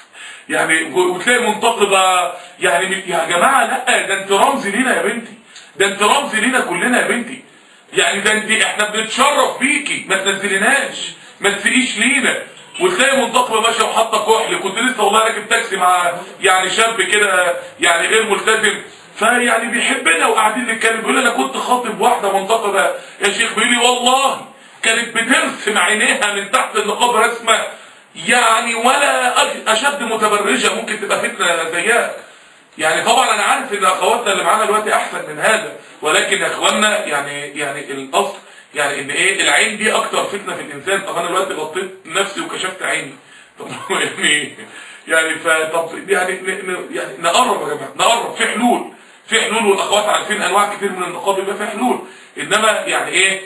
يعني وتلاقي منتقبه يعني يا جماعه لا ده انت رمز لينا يا بنتي، ده انت رمز لينا كلنا يا بنتي، يعني ده انت احنا بنتشرف بيكي، ما تنزليناش ما تسقيش لينا. وتلاقي منتقبه ماشيه وحاطه كحل. كنت لسه والله راكب تاكسي مع يعني شاب كده يعني غير ملتزم، فيعني بيحبنا وقاعدين نتكلم، بيقول لي انا كنت خاطب واحده منتقبه يا شيخ، بيقول لي والله كانت بترسم عينيها من تحت النقاب رسمه يعني ولا اشد متبرجه ممكن تبقى فتنه زيها. يعني طبعا انا عارف ان اخواتنا اللي معانا دلوقتي احسن من هذا، ولكن يا اخواننا يعني يعني الاصل يعني ان ايه العين دي اكتر فتنه في الانسان. طب انا دلوقتي غطيت نفسي وكشفت عيني، طب يعني يعني فطب يعني يعني نقرب يا جماعه، نقرب في حلول، في حلول، والاخوات عارفين انواع كتير من النقاب يبقى في حلول. انما يعني ايه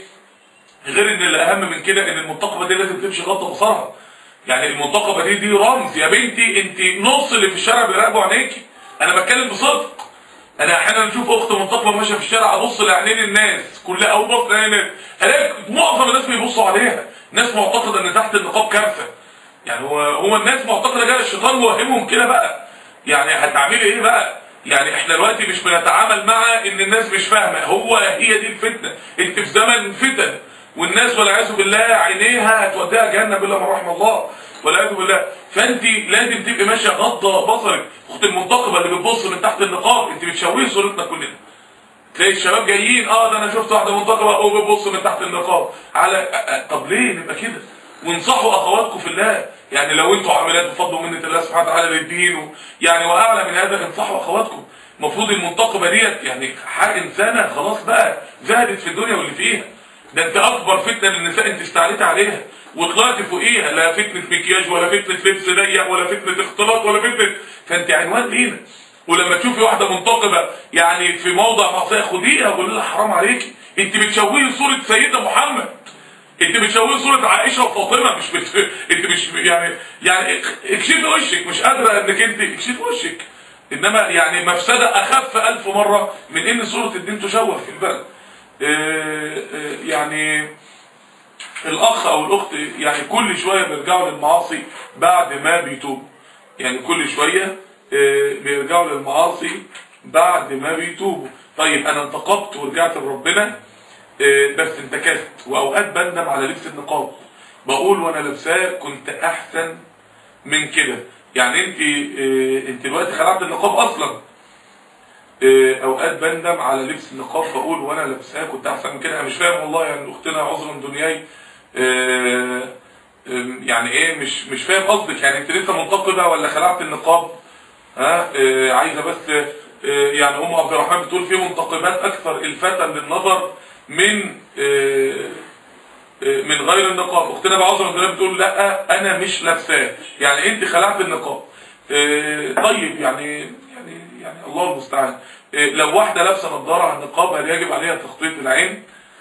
غير ان الاهم من كده ان المنتقبه دي لازم تمشي غض بصرها. يعني المنتقبه دي دي رمز يا بنتي، انت نص اللي في الشارع بيراقبوا عينيكي. انا بتكلم بصدق. انا احيانا اشوف اخت منتقبه ماشيه في الشارع ابص لعينين الناس كلها او بص لعينين الناس، الاقي معظم الناس بيبصوا عليها. ناس معتقده ان تحت النقاب كارثه. يعني هو هو الناس معتقده كده، الشيطان موهمهم كده بقى. يعني هتعملي ايه بقى؟ يعني احنا دلوقتي مش بنتعامل مع ان الناس مش فاهمه، هو هي دي الفتنه. انت في زمن فتن، والناس والعياذ بالله عينيها هتوديها جهنم الا من رحم الله والعياذ بالله. فانت لازم تبقي ماشيه غضه بصرك. اخت المنتقبه اللي بتبص من تحت النقاب انت بتشوهي صورتنا كلنا. تلاقي الشباب جايين اه ده انا شفت واحده منتقبه او بتبص من تحت النقاب على طب ليه نبقى كده؟ وانصحوا اخواتكم في الله. يعني لو انتوا عاملات بفضل ومنه الله سبحانه وتعالى للدين يعني واعلى من هذا، انصحوا اخواتكم. المفروض المنتقبه ديت يعني حق انسانه خلاص بقى زهدت في الدنيا واللي فيها. ده انت اكبر فتنه للنساء انت استعليت عليها وطلعت فوقيها، لا فتنه مكياج ولا فتنه لبس ضيق ولا فتنه اختلاط ولا فتنه، فانت عنوان لينا. ولما تشوفي واحده منتقبه يعني في موضع معصيه خديها وقولي لها حرام عليكي، انت بتشوهي صوره سيدنا محمد، انت بتشوهي صوره عائشه وفاطمه، مش بت... انت مش يعني يعني اكشفي وشك، مش قادره انك انت اكشفي وشك. انما يعني مفسده اخف الف مره من ان صوره الدين تشوه في البلد. اه اه يعني الاخ او الاخت يعني كل شويه بيرجعوا للمعاصي بعد ما بيتوبوا. يعني كل شويه اه بيرجعوا للمعاصي بعد ما بيتوبوا. طيب انا انتقبت ورجعت لربنا بس انتكست، واوقات بندم على لبس النقاب، بقول وانا لابساه كنت احسن من كده. يعني انت انت دلوقتي خلعت النقاب اصلا. اوقات بندم على لبس النقاب، بقول وانا لابساه كنت احسن من كده. انا مش فاهم والله يعني اختنا عذرا دنياي يعني ايه مش مش فاهم قصدك. يعني انت لسه منتقبه ولا خلعت النقاب؟ ها عايزه بس يعني ام عبد الرحمن بتقول في منتقبات اكثر الفتا للنظر من من غير النقاب. اختنا بعذر الدنيا بتقول لا انا مش لابساه. يعني انت خلعت النقاب. طيب يعني يعني يعني الله المستعان. لو واحده لابسه نظاره على النقاب هل يجب عليها تغطيه العين؟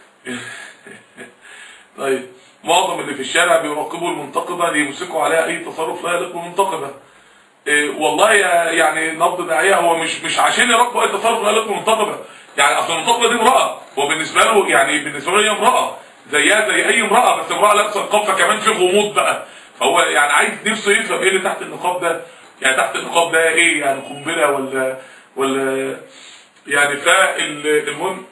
طيب معظم اللي في الشارع بيراقبوا المنتقبه ليمسكوا عليها اي تصرف لا يليق بالمنتقبه. والله يعني نبض داعيه هو مش مش عشان يراقبوا اي تصرف لا يليق بالمنتقبه. يعني اصل المنتقبه دي امراه، هو بالنسبه له يعني بالنسبه له هي امراه زيها زي اي امراه، بس امراه لابسه نقاب فكمان في غموض بقى. فهو يعني عايز نفسه يفهم ايه اللي تحت النقاب ده. يعني تحت النقاب ده ايه؟ يعني قنبله ولا ولا يعني. فالمهم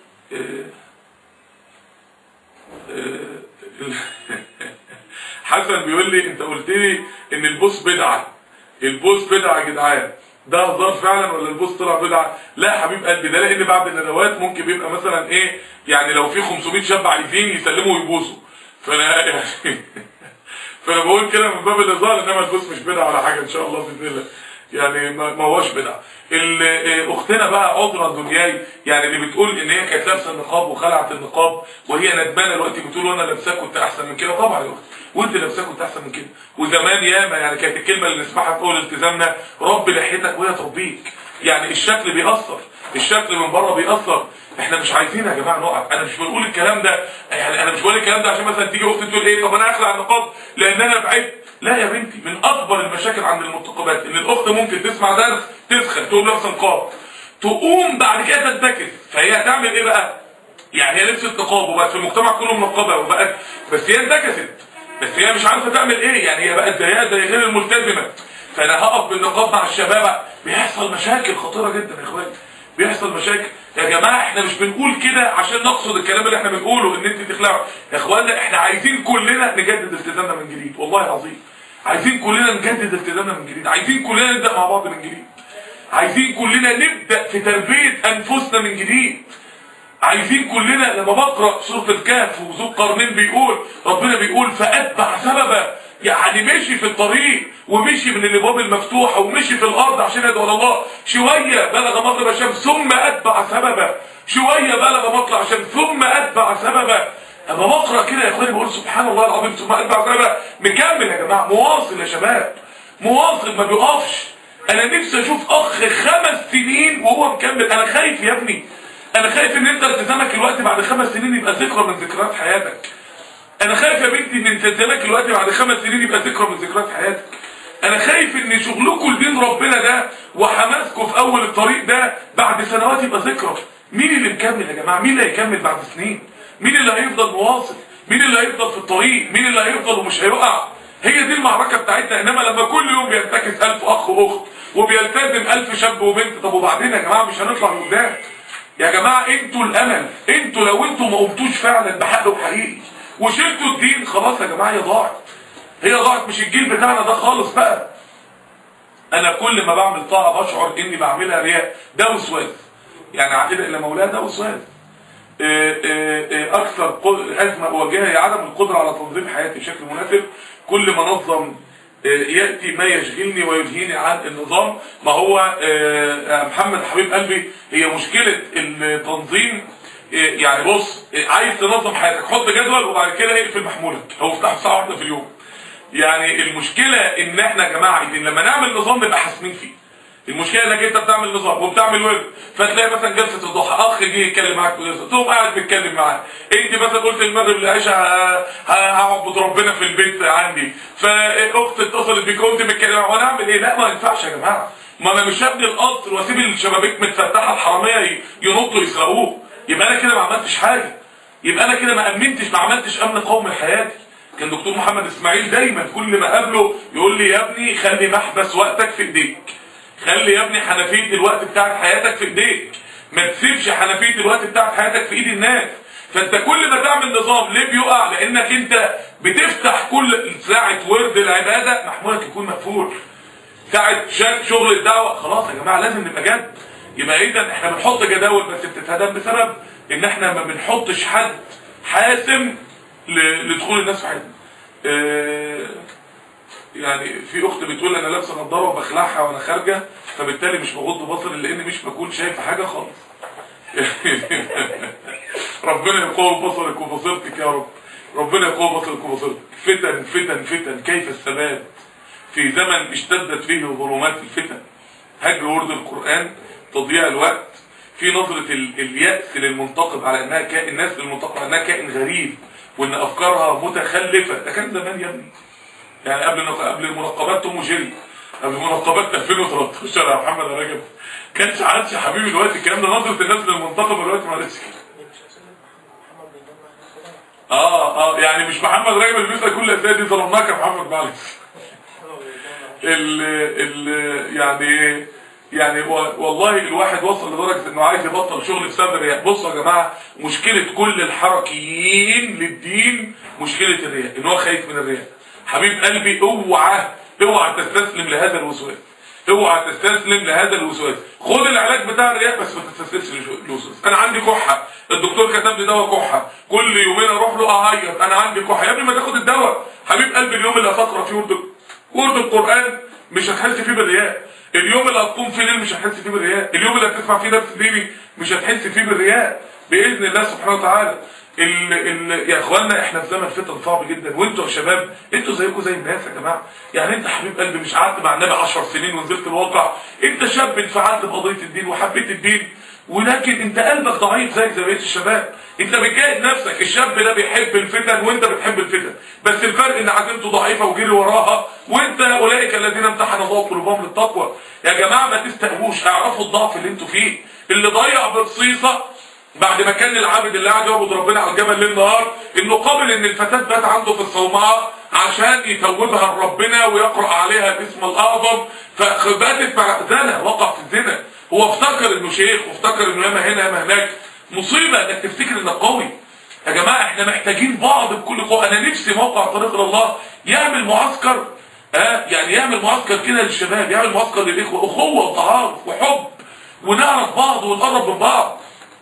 حسن بيقول لي انت قلت لي ان البوس بدعه. البوس بدعه يا جدعان، ده هزار فعلا ولا البوس طلع بدعه؟ لا حبيب قلبي، ده لان بعد الندوات ممكن بيبقى مثلا ايه يعني لو في خمسمية شاب عايزين يسلموا ويبوسوا، فانا يعني فانا بقول كده من باب الهزار، انما الفلوس مش بدعه ولا حاجه ان شاء الله باذن الله، يعني ما هوش بدعه. اختنا بقى عذرا دنياي، يعني اللي بتقول ان هي كانت لابسه النقاب وخلعت النقاب وهي ندمانه دلوقتي، بتقول وانا لابساه كنت احسن من كده. طبعا يا اختي، وانت لابساه كنت احسن من كده. وزمان ياما يعني كانت الكلمه اللي نسمعها في اول التزامنا، رب لحيتك وهي تربيك. يعني الشكل بيأثر، الشكل من بره بيأثر. احنا مش عايزين يا جماعه نقع. انا مش بقول الكلام ده، يعني انا مش بقول الكلام ده عشان مثلا تيجي اختي تقول ايه طب انا اخلع النقاب لان انا بعدت. لا يا بنتي، من اكبر المشاكل عند المنتقبات ان الاخت ممكن تسمع درس تسخن تقوم لابسه نقاب، تقوم بعد كده تنتكس. فهي هتعمل ايه بقى؟ يعني هي لبست نقاب وبقت في المجتمع كله منقبه وبقت، بس هي انتكست، بس هي مش عارفه تعمل ايه. يعني هي بقت زيها زي غير الملتزمه. فانا هقف بالنقاب مع الشباب، بيحصل مشاكل خطيره جدا يا اخواني، بيحصل مشاكل. يا جماعه احنا مش بنقول كده عشان نقصد الكلام اللي احنا بنقوله ان انت تخلعوا. يا اخوانا احنا عايزين كلنا نجدد التزامنا من جديد، والله العظيم عايزين كلنا نجدد التزامنا من جديد، عايزين كلنا نبدا مع بعض من جديد، عايزين كلنا نبدا في تربيه انفسنا من جديد. عايزين كلنا، لما بقرا سوره الكهف وذو القرنين بيقول ربنا بيقول فاتبع سببا، يعني مشي في الطريق ومشي من الابواب المفتوحه ومشي في الارض عشان يدعو الله. شويه بلغ مطلع الشمس ثم اتبع سببا، شويه بلغ مطلع الشمس ثم اتبع سببا. اما بقرا كده يا اخواني بقول سبحان الله العظيم، ثم اتبع سببا. مكمل يا جماعه، مواصل يا شباب، مواصل ما بيقفش. انا نفسي اشوف اخ خمس سنين وهو مكمل. انا خايف يا ابني، انا خايف ان انت التزامك الوقت بعد خمس سنين يبقى ذكرى من ذكريات حياتك. انا خايف يا بنتي ان التزامك الوقت بعد خمس سنين يبقى ذكرى من ذكريات حياتك. انا خايف ان شغلكم لدين ربنا ده وحماسكم في اول الطريق ده بعد سنوات يبقى ذكرى. مين اللي مكمل يا جماعه؟ مين اللي هيكمل بعد سنين؟ مين اللي هيفضل مواصل؟ مين اللي هيفضل في الطريق؟ مين اللي هيفضل ومش هيقع؟ هي دي المعركه بتاعتنا. انما لما كل يوم بينتكس ألف اخ واخت وبيلتزم ألف شاب وبنت، طب وبعدين يا جماعه مش هنطلع لقدام. يا جماعه انتوا الامل، انتوا لو انتوا ما قمتوش فعلا بحق وحقيقي وشلتوا الدين خلاص يا جماعه هي ضاعت، هي ضاعت. مش الجيل بتاعنا ده خالص بقى. انا كل ما بعمل طاعه بشعر اني بعملها رياء، ده وسواس. يعني عائده الى مولاه ده وسواس. اكثر ازمه اواجهها هي عدم القدره على تنظيم حياتي بشكل مناسب. كل ما نظم ياتي ما يشغلني ويلهيني عن النظام. ما هو محمد حبيب قلبي، هي مشكله التنظيم. يعني بص، عايز تنظم حياتك حط جدول وبعد كده اقفل محمولك او افتحه ساعه واحده في اليوم. يعني المشكله ان احنا يا جماعه عايزين لما نعمل نظام نبقى حاسمين فيه. المشكله انك انت بتعمل نظام وبتعمل ورد، فتلاقي مثلا جلسه الضحى اخ جه يتكلم معاك في جلسه تقوم قاعد بتتكلم معاه. انت مثلا قلت المغرب للعشاء هعبد ربنا في البيت عندي، فاخت اتصلت بيك وانت بتتكلم معاها، وانا اعمل ايه؟ لا ما ينفعش يا جماعه. ما انا مش هبني القصر واسيب الشبابيك متفتحه الحراميه ينطوا يسرقوه، يبقى انا كده ما عملتش حاجه، يبقى انا كده ما امنتش، ما عملتش امن قومي لحياتي. كان دكتور محمد اسماعيل دايما كل ما قابله يقول لي يا ابني خلي محبس وقتك في ايديك، خلي يا ابني حنفيه الوقت بتاعت حياتك في ايديك، ما تسيبش حنفيه الوقت بتاعت حياتك في ايد الناس. فانت كل ما تعمل نظام ليه بيقع؟ لانك انت بتفتح كل ساعه ورد العباده محمولك يكون مقفول، ساعه شغل الدعوه خلاص يا جماعه لازم نبقى جد. يبقى اذا احنا بنحط جداول بس بتتهدم بسبب ان احنا ما بنحطش حد حاسم لدخول الناس في حياتنا. اه يعني في اخت بتقول انا لابسه نظاره وبخلعها وانا خارجه، فبالتالي مش بغض بصري لان مش بكون شايفه حاجه خالص. ربنا يقوي بصرك وبصيرتك يا رب، ربنا يقوي بصرك وبصيرتك. فتن فتن فتن، كيف الثبات في زمن اشتدت فيه ظلمات الفتن؟ هجر ورد القرآن، تضييع الوقت، في نظرة اليأس للمنتقب على انها كائن، الناس للمنتقب على انها كائن غريب وان افكارها متخلفة. ده كان زمان يا ابني، يعني قبل قبل المنقبات توم وجيري، قبل المنقبات ألفين وتلتاشر يا محمد يا رجب، كانش عادش يا حبيبي الوقت الكلام ده. نظرة الناس للمنتقب الوقت ما عادتش كده. اه اه يعني مش محمد رجب اللي بيسأل كل الاسئله دي، ظلمناك يا محمد معلش. ال ال يعني يعني والله الواحد وصل لدرجه انه عايز يبطل شغل بسبب الرياء. بصوا يا جماعه، مشكله كل الحركيين للدين مشكله الرياء، ان هو خايف من الرياء. حبيب قلبي اوعى اوعى تستسلم لهذا الوسواس. اوعى تستسلم لهذا الوسواس. خد العلاج بتاع الرياء بس ما تستسلمش للوسواس. انا عندي كحه، الدكتور كتب لي دواء كحه، كل يومين اروح له اعيط انا عندي كحه. يا ابني ما تاخد الدواء حبيب قلبي. اليوم اللي هتقرا فيه ورد ورد القران مش هتحس فيه بالرياء. اليوم اللي هتقوم فيه ليل مش هتحس فيه بالرياء. اليوم اللي هتسمع فيه درس ديني مش هتحس فيه بالرياء باذن الله سبحانه وتعالى. ال ال يا اخوانا احنا في زمن فتن صعب جدا، وانتوا يا شباب انتوا زيكم زي الناس يا جماعه. يعني انت حبيب قلبي مش قعدت مع النبي عشر سنين ونزلت الواقع، انت شاب انفعلت بقضيه الدين وحبيت الدين، ولكن انت قلبك ضعيف زي زي بقيه الشباب. انت بتجاهد نفسك. الشاب ده بيحب الفتن وانت بتحب الفتن، بس الفرق ان عزيمته ضعيفه وجري وراها، وانت اولئك الذين امتحن الله قلوبهم للتقوى. يا جماعه ما تستهوش، اعرفوا الضعف اللي انتوا فيه. اللي ضيع بصيصه بعد ما كان العابد اللي قاعد يعبد ربنا على الجبل ليل نهار، انه قابل ان الفتاه بات عنده في الصومعه عشان يتوبها لربنا ويقرا عليها الاسم الاعظم، فباتت مع زنا، وقع في الزنا. هو افتكر انه شيخ وافتكر انه ياما هنا ياما هناك. مصيبه انك تفتكر انك قوي. يا جماعه احنا محتاجين بعض بكل قوه. انا نفسي موقع طريق الله يعمل معسكر، ها يعني يعمل معسكر كده للشباب، يعمل معسكر للاخوه، اخوه وتعارف وحب، ونعرف بعض ونقرب من بعض.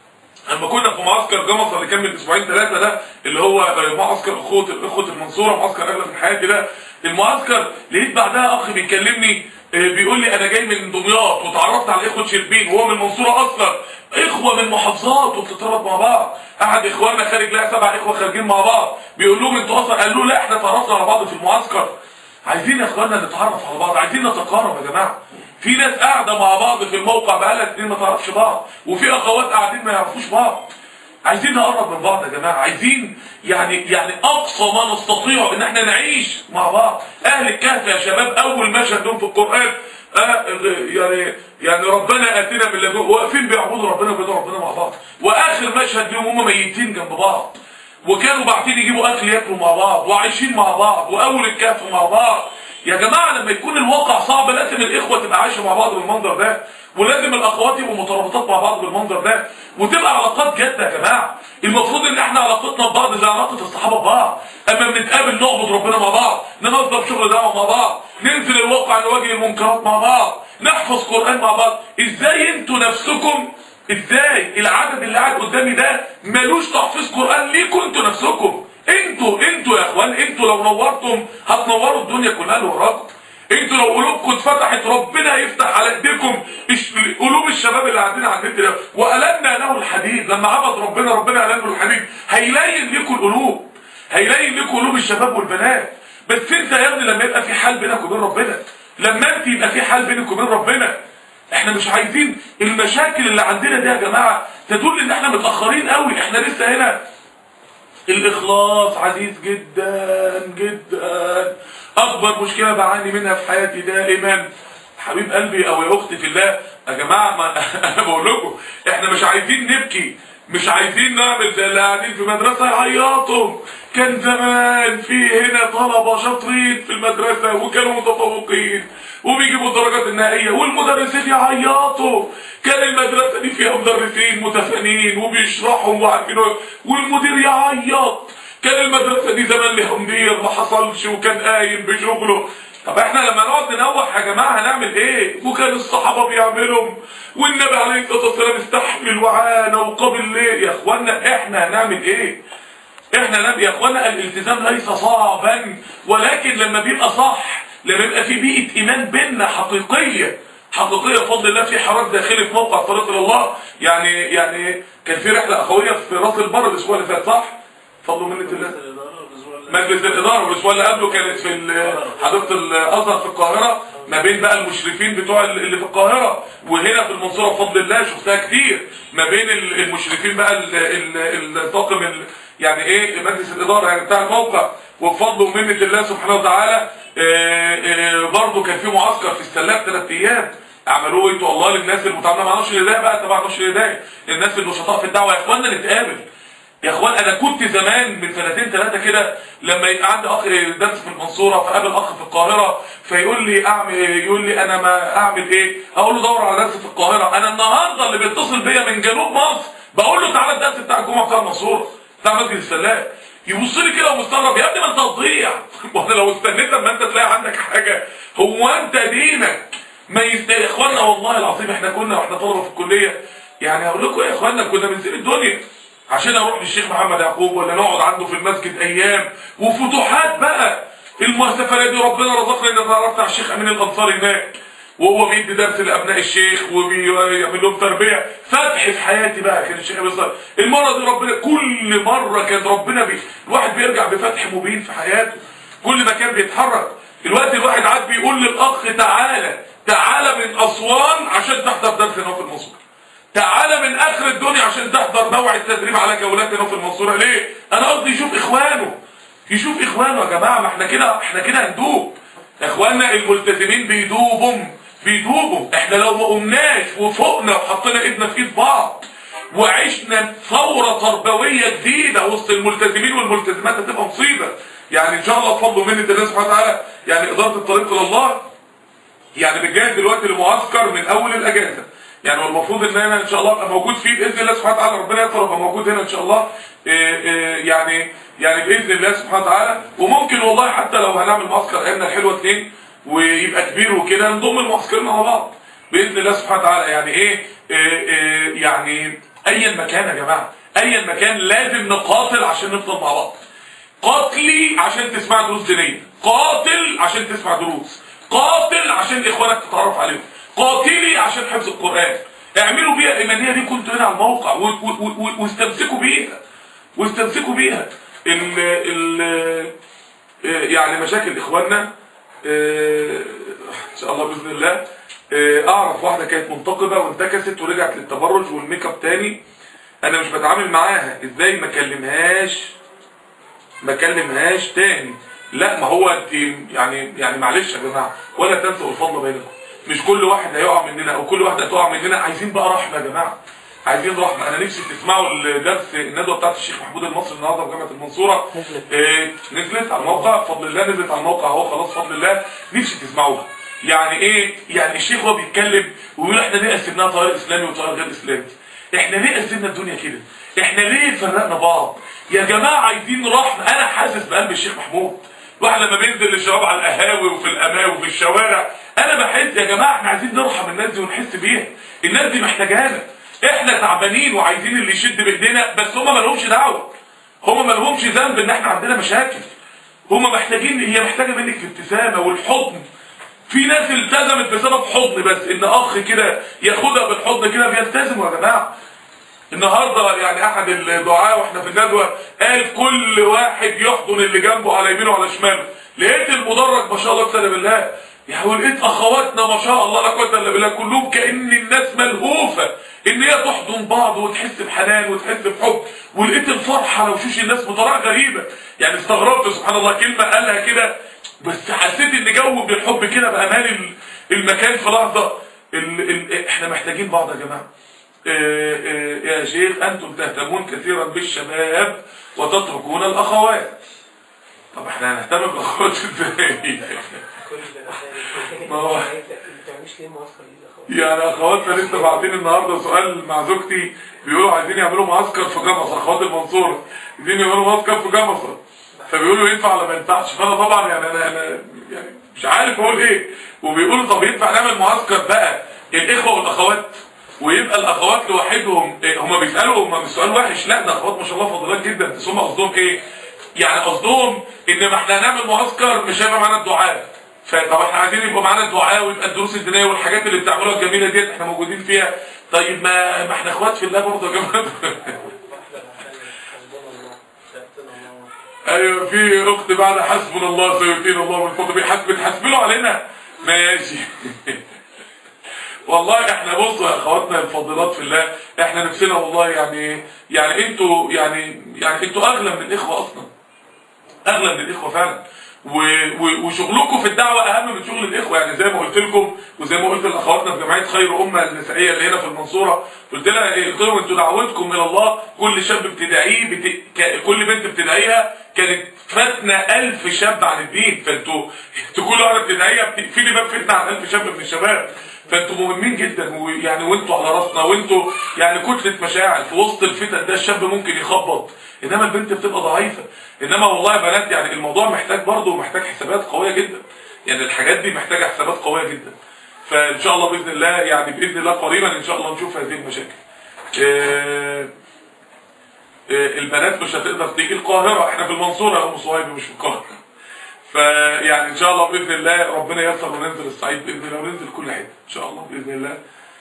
لما كنا في معسكر جمصة اللي كان من اسبوعين ثلاثه ده، اللي هو معسكر اخوه اخوه المنصوره، معسكر اغلى من حياتي ده، المعسكر لقيت بعدها اخ بيكلمني بيقول لي انا جاي من دمياط وتعرفت على اخوه شربين وهو من المنصوره اصلا، اخوه من محافظات وبتتربط مع بعض. احد اخواننا خارج لها سبع اخوه خارجين مع بعض، بيقول لهم انتوا اصلا، قال له لا احنا تعرفنا على بعض في المعسكر. عايزين يا اخواننا نتعرف على بعض، عايزين نتقارب يا جماعه. في ناس قاعده مع بعض في الموقع بقالها سنين ما تعرفش بعض، وفي اخوات قاعدين ما يعرفوش بعض. عايزين نقرب من بعض يا جماعه، عايزين يعني يعني اقصى ما نستطيع ان احنا نعيش مع بعض. اهل الكهف يا شباب اول مشهد لهم في القران آه يعني يعني ربنا اتنا من لدنه، واقفين بيعبدوا ربنا وبيدعوا ربنا مع بعض. واخر مشهد لهم هم ميتين جنب بعض، وكانوا باعتين يجيبوا اكل ياكلوا مع بعض، وعايشين مع بعض، واول الكهف مع بعض. يا جماعه لما يكون الواقع صعب لازم الاخوه تبقى عايشه مع بعض بالمنظر ده، ولازم الاخوات يبقوا مترابطات مع بعض بالمنظر ده، وتبقى علاقات جاده يا جماعه. المفروض ان احنا علاقتنا ببعض زي علاقه الصحابه ببعض، اما بنتقابل نعبد ربنا مع بعض، ننظم شغل دعوه مع بعض، ننزل الواقع نواجه المنكرات مع بعض، نحفظ قران مع بعض. ازاي انتوا نفسكم، ازاي العدد اللي قاعد قدامي ده ملوش تحفيظ قران ليكوا انتوا نفسكم؟ انتوا انتوا يا اخوان، انتوا لو نورتم هتنوروا الدنيا كلها اللي وراكم. انتوا لو قلوبكم اتفتحت ربنا يفتح على ايديكم قلوب الشباب اللي قاعدين على النت ده. والنا له الحديد، لما عبد ربنا ربنا النا له الحديد، هيلين لكم القلوب، هيلين لكم قلوب الشباب والبنات. بس انت يا ابني لما يبقى في حال بينك وبين ربنا، لما انت يبقى في حال بينك وبين ربنا. احنا مش عايزين المشاكل اللي عندنا دي يا جماعه تدل ان احنا متاخرين قوي. احنا لسه هنا. الاخلاص عزيز جدا جدا. اكبر مشكله بعاني منها في حياتي دائما حبيب قلبي او يا اختي في الله يا جماعه، ما انا بقول لكم احنا مش عايزين نبكي، مش عايزين نعمل زي اللي قاعدين في مدرسه يعيطوا. كان زمان في هنا طلبه شاطرين في المدرسه وكانوا متفوقين وبيجيبوا الدرجات النهائيه، والمدرسين يعيطوا. كان المدرسه دي فيها مدرسين متفانين وبيشرحوا وعارفين، والمدير يعيط. كان المدرسه دي زمان لها مدير ما حصلش وكان قايم بشغله. طب احنا لما نقعد ننوح يا جماعه هنعمل ايه؟ وكان الصحابه بيعملهم، والنبي عليه الصلاه والسلام استحمل وعانى وقابل ليه. يا اخوانا احنا هنعمل ايه؟ احنا يا اخوانا الالتزام ليس صعبا، ولكن لما بيبقى صح، لما يبقى في بيئه ايمان بيننا حقيقيه حقيقيه بفضل الله، في حراك داخلي في موقع طريق الى الله. يعني يعني كان في رحله اخويه في راس البر الاسبوع اللي فات، صح؟ بفضل منة الله. مجلس الاداره والاسبوع اللي قبله كانت في حديقه الازهر في القاهره، ما بين بقى المشرفين بتوع اللي في القاهره، وهنا في المنصوره بفضل الله شفتها كتير، ما بين المشرفين بقى الطاقم يعني ايه مجلس الاداره يعني بتاع الموقع، وبفضل ومنة الله سبحانه وتعالى برضه كان في معسكر في السلاف ثلاث ايام عملوه انتوا الله للناس المتعامله مع نشر الهدايه بقى تبع نشر الهدايه، الناس النشطاء في الدعوه. يا اخوانا نتقابل يا اخوان. انا كنت زمان من سنتين ثلاثه كده لما يبقى عندي اخ درس في المنصوره فقابل اخ في القاهره فيقول لي اعمل يقول لي انا ما اعمل ايه؟ اقول له دور على درس في القاهره. انا النهارده اللي بيتصل بيا من جنوب مصر بقول له تعالى الدرس بتاع الجمعه بتاع المنصوره بتاع مسجد السلاف، يبص لي كده ومستغرب، يا ابني ما انت هتضيع. وانا لو استنيت لما انت تلاقي عندك حاجه، هو انت دينك ما يستاهل. يا اخوانا والله العظيم احنا كنا واحنا طلبه في الكليه، يعني هقول لكم يا اخوانا كنا بنسيب الدنيا عشان اروح للشيخ محمد يعقوب ولا نقعد عنده في المسجد ايام وفتوحات بقى. السفريه دي ربنا رزقنا ان اتعرفت على الشيخ امين الانصاري هناك وهو بيدي درس لابناء الشيخ وبيعمل لهم تربيه. فتح في حياتي بقى كان الشيخ امين الانصاري. المره دي ربنا كل مره كان ربنا بي الواحد بيرجع بفتح مبين في حياته كل ما كان بيتحرك. دلوقتي الواحد عاد بيقول للاخ تعالى تعالى من اسوان عشان تحضر درس هنا في المنصوره، تعالى من اخر الدنيا عشان تحضر موعد تدريب على جولات هنا في المنصوره. ليه؟ انا قصدي يشوف اخوانه، يشوف اخوانه. يا جماعه ما احنا كده احنا كده هندوب. يا اخواننا الملتزمين بيدوبوا بيدوبوا. احنا لو ما قمناش وفوقنا وحطينا ايدنا في ايد بعض وعشنا ثوره تربويه جديده وسط الملتزمين والملتزمات هتبقى مصيبه. يعني ان شاء الله بفضل منه الله سبحانه وتعالى يعني اداره الطريق الى الله يعني بتجهز دلوقتي لمعسكر من اول الاجازه. يعني والمفروض ان انا ان شاء الله ابقى موجود فيه باذن الله سبحانه وتعالى. ربنا يسر ابقى موجود هنا ان شاء الله إيه إيه يعني يعني باذن الله سبحانه وتعالى. وممكن والله حتى لو هنعمل معسكر ايامنا الحلوه اتنين ويبقى كبير وكده نضم المعسكرين مع بعض باذن الله سبحانه وتعالى. يعني ايه, إيه, إيه يعني ايا مكان يا جماعه ايا مكان لازم نقاتل عشان نفضل مع بعض. قاتلي عشان تسمع دروس دينيه، قاتل عشان تسمع دروس، قاتل عشان اخوانك تتعرف عليهم، قاتلي عشان حفظ القرآن. اعملوا بيها الايمانيه دي كنتوا هنا على الموقع واستمسكوا بيها واستمسكوا بيها. ال ال يعني مشاكل اخواننا ان شاء الله باذن الله. اعرف واحده كانت منتقبه وانتكست ورجعت للتبرج والميك اب تاني. انا مش بتعامل معاها ازاي ما اكلمهاش ما اكلمهاش تاني. لا ما هو يعني يعني معلش يا جماعه ولا تنسوا الفضل بينكم. مش كل واحد هيقع مننا او كل واحده هتقع مننا. عايزين بقى رحمه يا جماعه، عايزين رحمه. انا نفسي تسمعوا الدرس الندوه بتاعت الشيخ محمود المصري النهارده في جامعه المنصوره. إيه نزلت على الموقع بفضل الله، نزلت على الموقع اهو خلاص بفضل الله. نفسي تسمعوها. يعني ايه يعني الشيخ هو بيتكلم ويقول احنا ليه قسمناها طريق اسلامي وطريق غير اسلامي؟ احنا ليه قسمنا الدنيا كده؟ احنا ليه فرقنا بعض؟ يا جماعه عايزين رحمه. انا حاسس بقلب الشيخ محمود. الواحد لما بينزل للشباب على القهاوي وفي الاماوي وفي الشوارع انا بحس يا جماعه احنا عايزين نرحم الناس دي ونحس بيها. الناس دي محتاجانا. احنا تعبانين وعايزين اللي يشد بايدينا بس هم ما لهمش دعوه. هم ما لهمش ذنب ان احنا عندنا مشاكل. هم محتاجين، هي محتاجه منك الابتسامه والحضن. في ناس التزمت بسبب حضن بس، ان اخ كده ياخدها بالحضن كده بيلتزموا يا جماعه. النهارده يعني احد الدعاة واحنا في الندوه قال كل واحد يحضن اللي جنبه على يمينه وعلى شماله. لقيت المدرج ما شاء الله بسم بالله يعني ولقيت اخواتنا ما شاء الله لا قوه الا بالله كلهم كأن الناس ملهوفه ان هي تحضن بعض وتحس بحنان وتحس بحب. ولقيت الفرحه على وشوش الناس بطريقه غريبه. يعني استغربت سبحان الله كلمه قالها كده بس حسيت ان جو من الحب كده بقى مالي المكان في لحظه. ال ال احنا محتاجين بعض يا جماعه. إيه إيه يا شيخ انتم تهتمون كثيرا بالشباب وتتركون الاخوات. طب احنا هنهتم بالاخوات ازاي؟ ما هو يعني اخواتنا لسه باعتين النهارده سؤال مع زوجتي بيقولوا عايزين يعملوا معسكر في جمصة. اخوات المنصوره عايزين يعملوا معسكر في جمصة فبيقولوا ينفع ولا ما ينفعش. فانا طبعا يعني انا انا يعني مش عارف اقول ايه. وبيقولوا طب ينفع نعمل معسكر بقى الاخوه والاخوات ويبقى الاخوات لوحدهم. إيه هم بيسالوا هم مش سؤال وحش، لا ده اخوات ما شاء الله فضلات جدا بس هم قصدهم ايه؟ يعني قصدهم ان ما احنا هنعمل معسكر مش هيبقى معانا الدعاء. فطب احنا عايزين يبقى معانا الدعاء ويبقى الدروس الدينيه والحاجات اللي بتعملوها الجميله ديت احنا موجودين فيها. طيب ما ما احنا اخوات في الله برضه يا جماعه. ايوه في اخت بعد حسبنا الله سيؤتينا الله من فضله بيحاسب بتحاسبوا علينا ماشي. والله احنا بصوا يا اخواتنا الفاضلات في الله احنا نفسنا والله يعني يعني انتوا يعني يعني انتوا اغلى من الاخوه اصلا. اغلى من الاخوه فعلا. وشغلكم في الدعوه اهم من شغل الاخوه. يعني زي ما قلت لكم وزي ما قلت لاخواتنا في جمعيه خير امه النسائيه اللي هنا في المنصوره قلت لها قلت لهم انتوا دعوتكم الى الله كل شاب بتدعيه بت... كل بنت بتدعيها كانت فتنه ألف شاب عن الدين. فانتوا انتوا كل واحده بتدعيها بتقفلي باب فتنه عن ألف شاب من الشباب. فانتوا مهمين جدا ويعني وانتوا على راسنا وانتوا يعني كتله مشاعر في وسط الفتن ده. الشاب ممكن يخبط انما البنت بتبقى ضعيفه. انما والله يا بنات يعني الموضوع محتاج برضه محتاج حسابات قويه جدا. يعني الحاجات دي محتاجه حسابات قويه جدا. فان شاء الله باذن الله يعني باذن الله قريبا ان شاء الله نشوف هذه المشاكل. آه آه البنات مش هتقدر تيجي القاهره، احنا في المنصوره يا ام صهيب مش في القاهره. فيعني ان شاء الله باذن الله ربنا ييسر وننزل الصعيد باذن الله وننزل كل حته ان شاء الله باذن الله.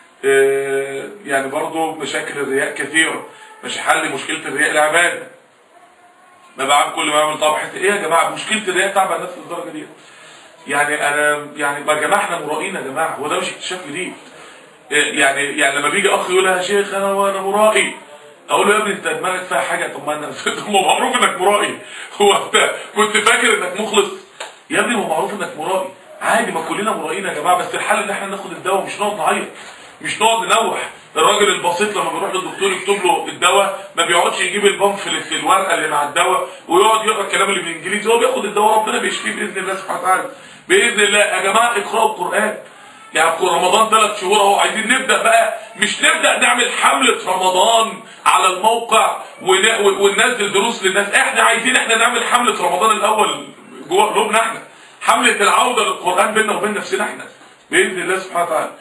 آه يعني برضه مشاكل الرياء كثيره، مش حل مشكله الرياء العباده. ما بعمل كل ما بعمل طبعا حته ايه يا جماعه مشكله الرياء تعب الناس للدرجه دي؟ يعني انا يعني يا جماعه احنا مرائين يا جماعه، هو ده مش اكتشاف جديد. يعني يعني لما بيجي اخ يقول يا شيخ انا وانا مرائي، اقول له يا ابني انت دماغك فيها حاجه. طب ما انا معروف انك مرائي، هو انت كنت فاكر انك مخلص؟ يا ابني هو معروف انك مرائي عادي، ما كلنا مرائيين يا جماعه، بس الحل ان احنا ناخد الدواء مش نقعد نعيط، مش نقعد ننوح. الراجل البسيط لما بيروح للدكتور يكتب له الدواء ما بيقعدش يجيب البامفلت الورقه اللي مع الدواء ويقعد يقرا الكلام اللي بالانجليزي، هو بياخد الدواء ربنا بيشفيه باذن الله سبحانه وتعالى باذن الله. يا جماعه اقراوا القران، يعني في رمضان ثلاث شهور اهو، عايزين نبدا بقى، مش نبدا نعمل حمله رمضان على الموقع وننزل دروس للناس، احنا عايزين احنا نعمل حمله رمضان الاول جوه قلوبنا احنا، حمله العوده للقران بيننا وبين نفسنا احنا باذن الله سبحانه وتعالى.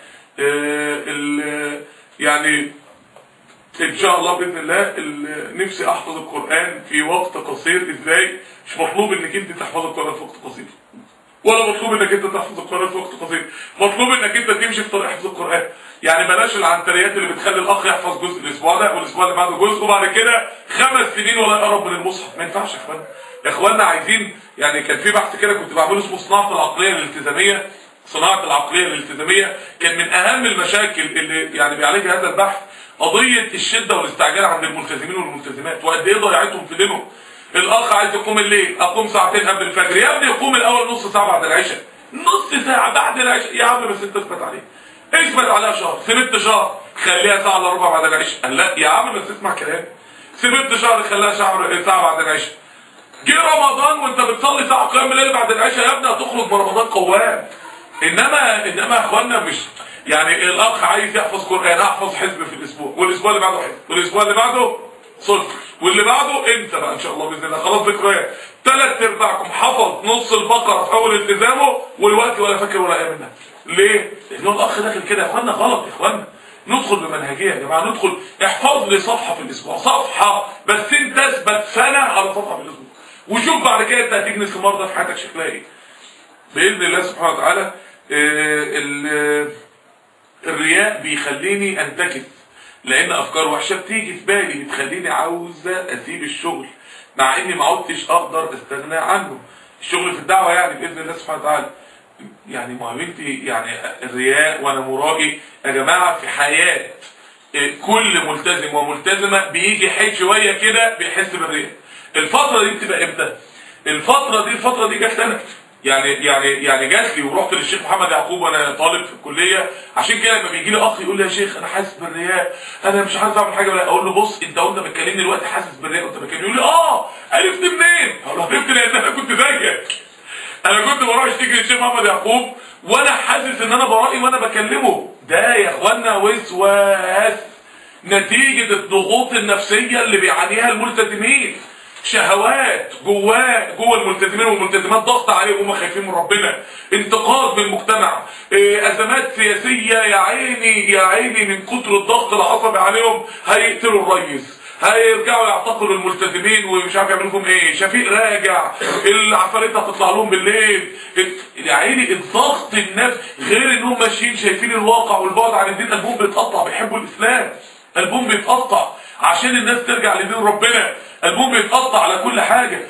اه يعني ان شاء الله باذن الله نفسي احفظ القران في وقت قصير. ازاي؟ مش مطلوب انك انت تحفظ القران في وقت قصير، ولا مطلوب انك انت تحفظ القران في وقت قصير، مطلوب انك انت تمشي في طريق حفظ القران. يعني بلاش العنتريات اللي بتخلي الاخ يحفظ جزء الاسبوع ده والاسبوع اللي بعده جزء وبعد كده خمس سنين ولا يقرب من المصحف. ما ينفعش يا اخوانا. يا اخوانا عايزين، يعني كان في بحث كده كنت بعمله اسمه صناعه العقليه الالتزاميه. صناعه العقليه الالتزاميه كان من اهم المشاكل اللي يعني بيعالجها هذا البحث قضيه الشده والاستعجال عند الملتزمين والملتزمات، وقد ايه ضياعتهم في دينهم. الاخ عايز يقوم الليل، اقوم ساعتين قبل الفجر. يا ابني يقوم الاول نص ساعه بعد العشاء، نص ساعه بعد العشاء يا عم، بس انت اثبت عليه، اثبت عليها شهر، سبت شهر خليها ساعه الا ربع بعد العشاء. قال لا يا عم بس اسمع كلامي، سبت شهر خليها ساعه بعد العشاء. جه رمضان وانت بتصلي ساعه قيام الليل بعد العشاء، يا ابني هتخرج من رمضان قوام. انما انما يا اخوانا مش يعني الاخ عايز يحفظ قران، احفظ حزب في الاسبوع، والاسبوع اللي بعده حزب، والاسبوع اللي بعده صفر، واللي بعده امتى بقى ان شاء الله باذن الله خلاص ذكريات. ثلاث ارباعكم حفظ نص البقره في اول التزامه والوقت ولا فاكر ولا ايه منها. ليه؟ لان هو الاخ داخل كده يا اخوانا غلط. يا اخوانا ندخل بمنهجيه يا جماعه، ندخل احفظ لي صفحه في الاسبوع، صفحه بس انت اثبت سنه على صفحه في الاسبوع، وشوف بعد كده انت هتجني ثمار ده في حياتك شكلها ايه باذن الله سبحانه وتعالى. الرياء بيخليني انتكس، لان افكار وحشه بتيجي في بالي بتخليني عاوزه اسيب الشغل مع اني ما عدتش اقدر استغنى عنه. الشغل في الدعوه يعني باذن الله سبحانه وتعالى. يعني ما بنتي يعني الرياء وانا مرائي يا جماعه في حياه كل ملتزم وملتزمه بيجي حي شويه كده بيحس بالرياء. الفتره دي بتبقى امتى؟ الفتره دي الفتره دي جت انا يعني يعني يعني جات لي ورحت للشيخ محمد يعقوب وانا طالب في الكليه. عشان كده لما بيجي لي اخ يقول لي يا شيخ انا حاسس بالرياء، انا مش عارف اعمل حاجه، ولا اقول له بص انت وانت بتكلمني دلوقتي حاسس بالرياء وانت بتكلمني، يقول لي اه عرفت منين؟ اقول له عرفت لان انا كنت زيك، انا كنت بروح اشتكي للشيخ محمد يعقوب وانا حاسس ان انا برائي وانا بكلمه. ده يا اخوانا وسواس نتيجه الضغوط النفسيه اللي بيعانيها الملتزمين، شهوات جواه جوه الملتزمين والملتزمات، ضغط عليهم وهم خايفين من ربنا، انتقاد من المجتمع، ازمات سياسيه يا عيني يا عيني من كتر الضغط العصبي عليهم هيقتلوا الرئيس، هيرجعوا يعتقلوا الملتزمين ومش عارف يعملوا لهم ايه، شفيق راجع، العفاريت هتطلع لهم بالليل، يا عيني الضغط النفسي، غير انهم ماشيين شايفين الواقع والبعد عن الدين، قلبهم بيتقطع، بيحبوا الاسلام، قلبهم بيتقطع عشان الناس ترجع لدين ربنا، قلبهم بيتقطع على كل حاجه.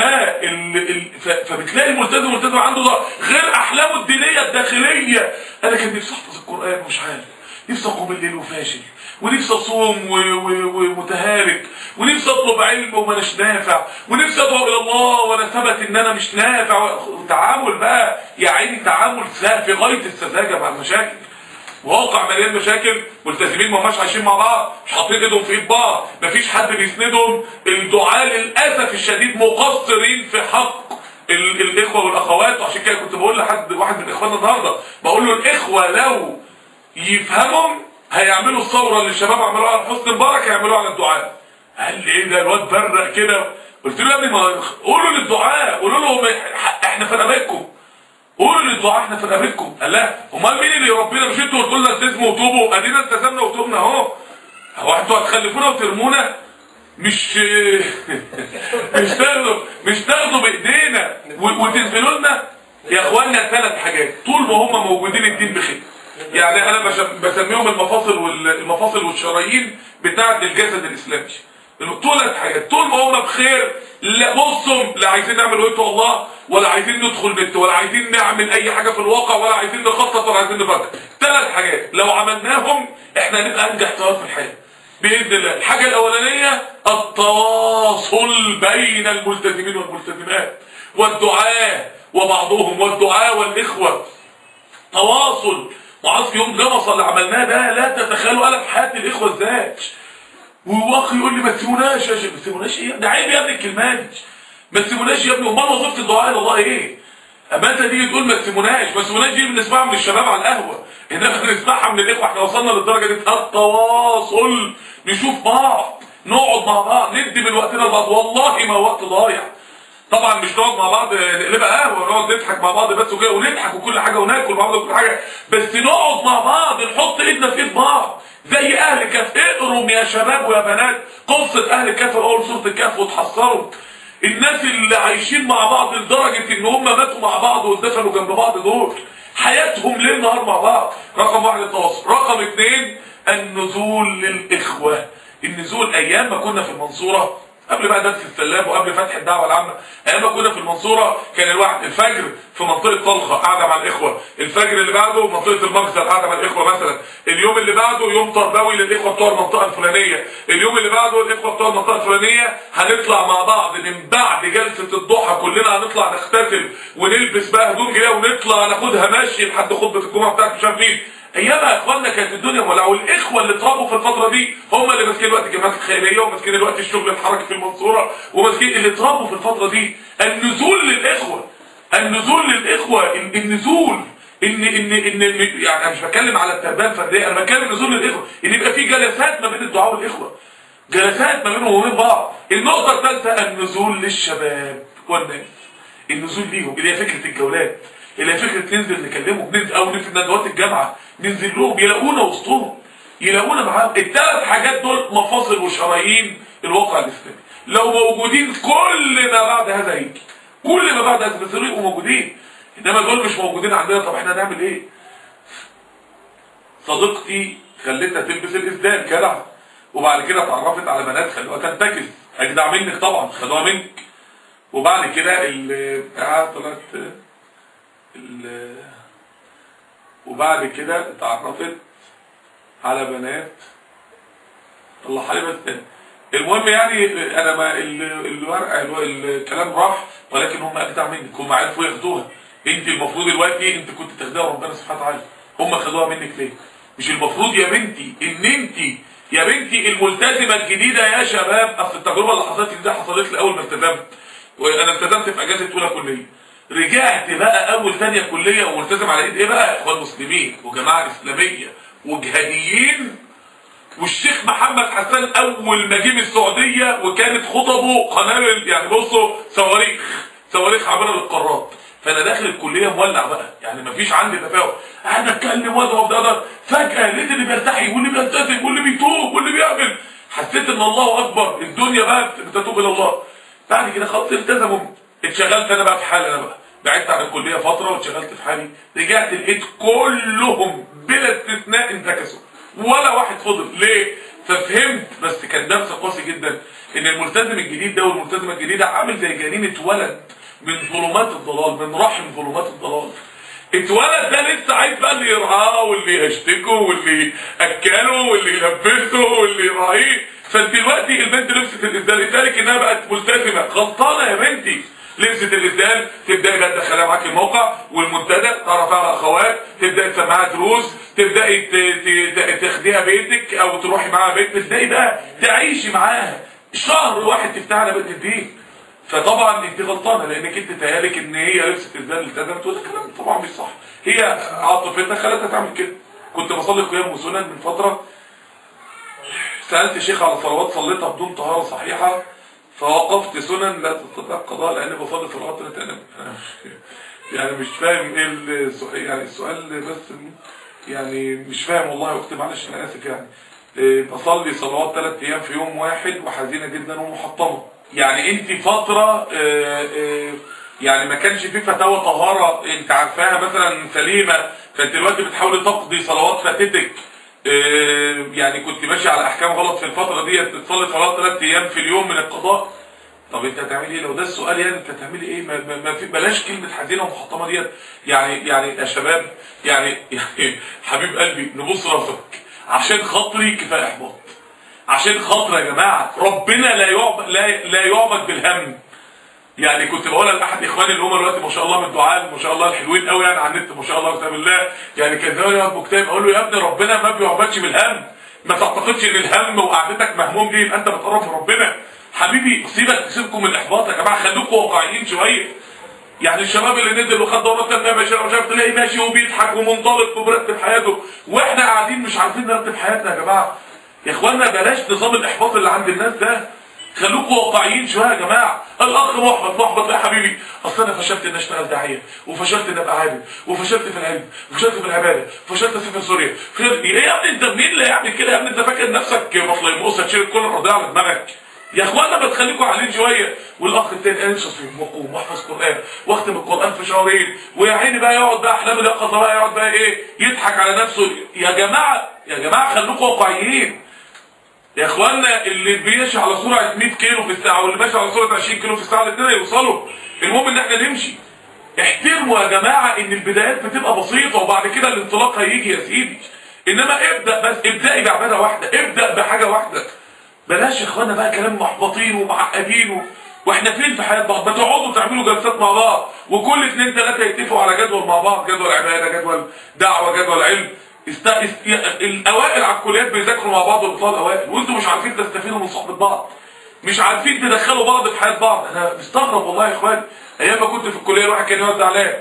فال... فبتلاقي الملتزم الملتزم عنده ده غير احلامه الدينيه الداخليه. انا كان نفسي احفظ القران ومش عارف، نفسي اقوم الليل وفاشل، ونفسي اصوم ومتهالك، ونفسي اطلب علم وماناش نافع، ونفسي ادعو الى الله وانا ثبت ان انا مش نافع. تعامل بقى يا عيني، تعامل في غايه السذاجه مع المشاكل، واقع مليان مشاكل، ملتزمين ما هماش عايشين مع بعض، مش حاطين ايدهم في ايد بعض، مفيش حد بيسندهم، الدعاء للاسف الشديد مقصرين في حق ال الاخوه والاخوات. وعشان كده كنت بقول لحد واحد من اخواننا النهارده، بقول له الاخوه لو يفهمهم هيعملوا الثوره اللي الشباب عملوها على حسني مبارك هيعملوها على الدعاء. قال لي ايه ده الواد برق كده؟ قلت له يا ابني ما قولوا للدعاء، قولوا لهم احنا في امامكم، قولوا للدعاء احنا في رقبتكم. قال لا امال مين اللي يربينا؟ مش انتوا قلتوا لنا التزموا وتوبوا؟ ادينا التزمنا وتوبنا اهو. هو انتوا هتخلفونا وترمونا؟ مش مش تاخدوا مش تاخدوا بايدينا وتنزلوا لنا يا اخوانا. ثلاث حاجات طول ما هم موجودين الدين بخير. يعني انا بسميهم المفاصل والمفاصل والشرايين بتاعه الجسد الاسلامي. ثلاث حاجات طول ما هم بخير. لا بصوا، لا عايزين نعمل ويتو الله، ولا عايزين ندخل بيت، ولا عايزين نعمل اي حاجه في الواقع، ولا عايزين نخطط، ولا عايزين نفكر. ثلاث حاجات لو عملناهم احنا هنبقى انجح طيار في الحياه باذن الله. الحاجه الاولانيه التواصل بين الملتزمين والملتزمات والدعاء وبعضهم والدعاء والاخوه. تواصل. معاذ يوم جمصه اللي عملناه ده لا تتخيلوا قلب حياه الاخوه ازاي. وواقي يقول لي ما تسيبوناش يا شيخ. ما تسيبوناش ايه؟ ده عيب يا ابني الكلمات. ما تسيبوناش يا ابني. امال وظيفه الدعاء الى الله ايه؟ اما انت تيجي تقول ما تسيبوناش، ما تسيبوناش دي بنسمعها من الشباب على القهوه، انما بنسمعها من الاخوه. احنا وصلنا للدرجه دي. التواصل. نشوف بعض، نقعد مع بعض، ندي من وقتنا لبعض. والله ما وقت ضايع. طبعا مش نقعد مع بعض نقلبها قهوه ونقعد نضحك مع بعض بس وكده، ونضحك وكل حاجه وناكل مع بعض وكل حاجه، بس نقعد مع بعض نحط ايدنا في ايد بعض زي اهل الكهف. اقروا يا شباب ويا بنات قصه اهل الكهف، اول سوره الكهف، وتحصروا الناس اللي عايشين مع بعض لدرجه ان هم ماتوا مع بعض واتدفنوا جنب بعض. دول حياتهم ليل نهار مع بعض. رقم واحد التواصل. رقم اثنين النزول للاخوه. النزول ايام ما كنا في المنصوره قبل بقى درس السلام وقبل فتح الدعوه العامه، ايام ما كنا في المنصوره كان الواحد الفجر في منطقه طلخه قاعده مع الاخوه، الفجر اللي بعده منطقه المغزل قاعده مع الاخوه مثلا، اليوم اللي بعده يوم تربوي للاخوه بتوع المنطقه الفلانيه، اليوم اللي بعده الاخوه بتوع المنطقه الفلانيه هنطلع مع بعض من بعد جلسه الضحى كلنا هنطلع نغتسل ونلبس بقى هدوم جديده ونطلع ناخدها مشي لحد خطبه الجمعه بتاعت مش عارف مين. ايامها يا اخوانا كانت الدنيا مولعه، والاخوه اللي اتربوا في الفتره دي هم اللي ماسكين الوقت الجماعات الخيريه وماسكين الوقت الشغل الحركي في المنصوره وماسكين اللي اتربوا في الفتره دي. النزول للاخوه. النزول للاخوه. النزول ان ان ان يعني انا مش بتكلم على التربيه الفرديه، انا بتكلم النزول للاخوه، ان يبقى في جلسات ما بين الدعاء والاخوه، جلسات ما بينهم وبين بعض. النقطه الثالثه النزول للشباب والناس. النزول ليهم اللي هي فكره الجولات، اللي هي فكره ننزل نكلمهم، ننزل او في ندوات الجامعه ننزل لهم يلاقونا وسطهم، يلاقونا معاهم. الثلاث حاجات دول مفاصل وشرايين الواقع الاسلامي. لو موجودين كل ما بعد هذا هيجي، كل ما بعد هذا بس يبقوا موجودين، انما دول مش موجودين عندنا. طب احنا نعمل ايه؟ صديقتي خليتها تلبس الاسدال جدع، وبعد كده اتعرفت على بنات خلوها تنتكس اجدع منك طبعا، خدوها منك. وبعد كده بتاع طلعت وبعد كده اتعرفت على بنات الله حليمة تاني. المهم يعني انا ما الورقه الكلام راح، ولكن هم اجدع منك، هم عرفوا ياخدوها. انت المفروض دلوقتي انت كنت تاخدها ربنا سبحانه وتعالى، هم خدوها منك ليه؟ مش المفروض يا بنتي ان انت يا بنتي الملتزمه الجديده يا شباب؟ اصل التجربه اللي حصلت لي دي حصلت لي اول ما التزمت، وانا التزمت في اجازه اولى كليه، رجعت بقى اول ثانيه كليه وملتزم على ايد ايه بقى؟ اخوان مسلمين وجماعه اسلاميه وجهاديين. والشيخ محمد حسان اول ما جه من السعوديه وكانت خطبه قنابل، يعني بصوا صواريخ صواريخ عابره للقارات. فانا داخل الكليه مولع بقى، يعني مفيش عندي تفاهم، قاعد اتكلم واضرب ده ده، فجاه لقيت اللي بيرتحي واللي بيلتزم واللي بيتوب واللي بيعمل، حسيت ان الله اكبر، الدنيا بقى بتتوب الى الله. بعد كده خلاص التزموا، اتشغلت انا بقى في حالي، انا بقى بعدت عن الكليه فتره واتشغلت في حالي، رجعت لقيت كلهم بلا استثناء انتكسوا، ولا واحد فضل. ليه؟ ففهمت، بس كان درس قاسي جدا، ان الملتزم الجديد ده والملتزمه الجديده عامل زي جنين اتولد من ظلمات الضلال، من رحم ظلمات الضلال. اتولد ده لسه عايز بقى اللي يرعاه واللي يشتكه واللي ياكله واللي يلبسه واللي يراعيه. فانت دلوقتي البنت لبست الاسدال، لذلك انها بقت ملتزمه، غلطانه يا بنتي. لبست الاسدال تبداي بقى تدخلها معاك الموقع والمنتدى، تعرفي على اخوات، تبداي تسمعها دروس، تبداي تاخديها بيتك او تروحي معاها بيت، تبداي بقى تعيشي معاها شهر واحد تفتح على بيت الدين. فطبعا انت غلطانه، لانك انت تهيالك ان هي لبست الاسدال التزمت، وده كلام طبعا مش صح. هي عاطفتها خلتها تعمل كده. كنت بصلي قيام وسنن من فتره، سالت شيخ على صلوات صليتها بدون طهاره صحيحه، فوقفت سنن لا تستطيع القضاء لاني بصلي صلوات لا تنام. يعني مش فاهم ايه السؤال، يعني السؤال بس يعني مش فاهم والله. اكتب معلش انا اسف يعني. إيه، بصلي صلوات ثلاث ايام في يوم واحد وحزينه جدا ومحطمه. يعني انت فتره إيه إيه يعني ما كانش في فتاوى طهاره انت عارفاها مثلا سليمه، فانت دلوقتي بتحاولي تقضي صلوات فاتتك. إيه يعني كنت ماشي على احكام غلط في الفتره ديت، بتصلي صلاه ثلاث ايام في اليوم من القضاء. طب انت هتعملي ايه لو ده السؤال؟ يعني انت هتعملي ايه؟ ما, ما, ما في بلاش كلمه حزينه ومحطمه ديت. يعني يعني يا شباب، يعني يعني حبيب قلبي نبص راسك عشان خاطري كفايه احباط. عشان خاطر يا جماعه ربنا لا يعبد لا, لا يعبد بالهم. يعني كنت بقولها لاحد اخواني اللي هم دلوقتي ما شاء الله من الدعاء ما شاء الله الحلوين قوي يعني على النت ما شاء الله كتاب الله، يعني كان زمان يقعد مكتئب اقول له يا ابني ربنا ما بيعبدش بالهم. ما تعتقدش ان الهم وقعدتك مهموم دي يبقى انت بتقرب من ربنا. حبيبي سيبك سيبكم من الاحباط يا جماعه، خليكم واقعيين شويه. يعني الشباب اللي نزل وخد دورات تنميه بشريه وشاف تلاقي ماشي وبيضحك ومنطلق وبيرتب حياته، واحنا قاعدين مش عارفين نرتب حياتنا يا جماعه. يا اخوانا بلاش نظام الاحباط اللي عند الناس ده، خلوكم واقعيين شويه يا جماعه. الاخ محبط محبط يا حبيبي، اصل انا فشلت ان اشتغل داعيه، وفشلت ان ابقى عالم، وفشلت في العلم، وفشلت في العباده، وفشلت في سوريا. فشلت ايه يا ابني؟ انت مين اللي يعمل كده يا ابني؟ انت فاكر نفسك مطليموس هتشيل كل القضيه على دماغك؟ يا اخوانا ما تخليكم عالين شويه. والاخ التاني انشط في وقوم واحفظ قران واختم القران في شهرين، ويا عيني بقى يقعد بقى احلام اليقظه بقى يقعد بقى ايه يضحك على نفسه. يا جماعه يا جماعه خلوكم واقعيين. يا اخوانا اللي بيمشي على سرعه مية كيلو في الساعه واللي ماشي على سرعه عشرين كيلو في الساعه الاثنين يوصلوا. المهم ان احنا نمشي. احترموا يا جماعه ان البدايات بتبقى بسيطه وبعد كده الانطلاق هيجي يا سيدي. انما ابدا بس ابدأي بعباده واحده، ابدا بحاجه واحده. بلاش يا اخوانا بقى كلام محبطين ومعقدين و... واحنا فين في حياه بعض؟ ما تقعدوا تعملوا جلسات مع بعض وكل اثنين ثلاثه يتفقوا على جدول مع بعض، جدول عباده، جدول دعوه، جدول علم. است... است... الاوائل على الكليات بيذاكروا مع بعض والطلاب الاوائل، وانتم مش عارفين تستفيدوا من صحبه بعض، مش عارفين تدخلوا بعض في حياه بعض. انا مستغرب والله يا اخوان، ايام ما كنت في الكليه الواحد كان يقعد زعلان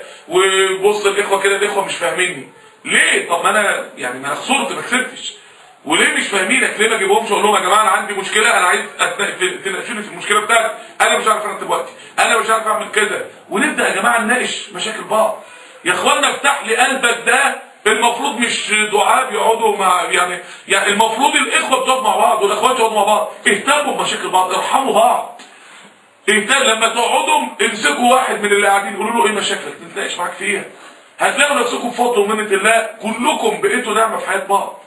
وبص الاخوه كده الاخوه مش فاهميني. ليه؟ طب ما انا يعني ما انا خسرت ما كسبتش. وليه مش فاهمينك؟ ليه ما اجيبهمش اقول لهم يا جماعه انا عندي مشكله، انا عايز تناقشوني في المشكله بتاعتي، انا مش عارف ارتب وقتي، انا مش عارف اعمل كذا، ونبدا يا جماعه نناقش مشاكل بعض. يا اخوانا افتح لي قلبك. ده المفروض مش دعاء بيقعدوا مع يعني يعني المفروض الاخوه بتقعدوا مع بعض والاخوات يقعدوا مع بعض. اهتموا بمشاكل بعض، ارحموا بعض. اهتم لما تقعدوا امسكوا واحد من اللي قاعدين قولوا له ايه مشاكلك نتناقش معاك فيها. هتلاقوا نفسكم بفضل ومنه الله كلكم بقيتوا نعمه في حياه بعض.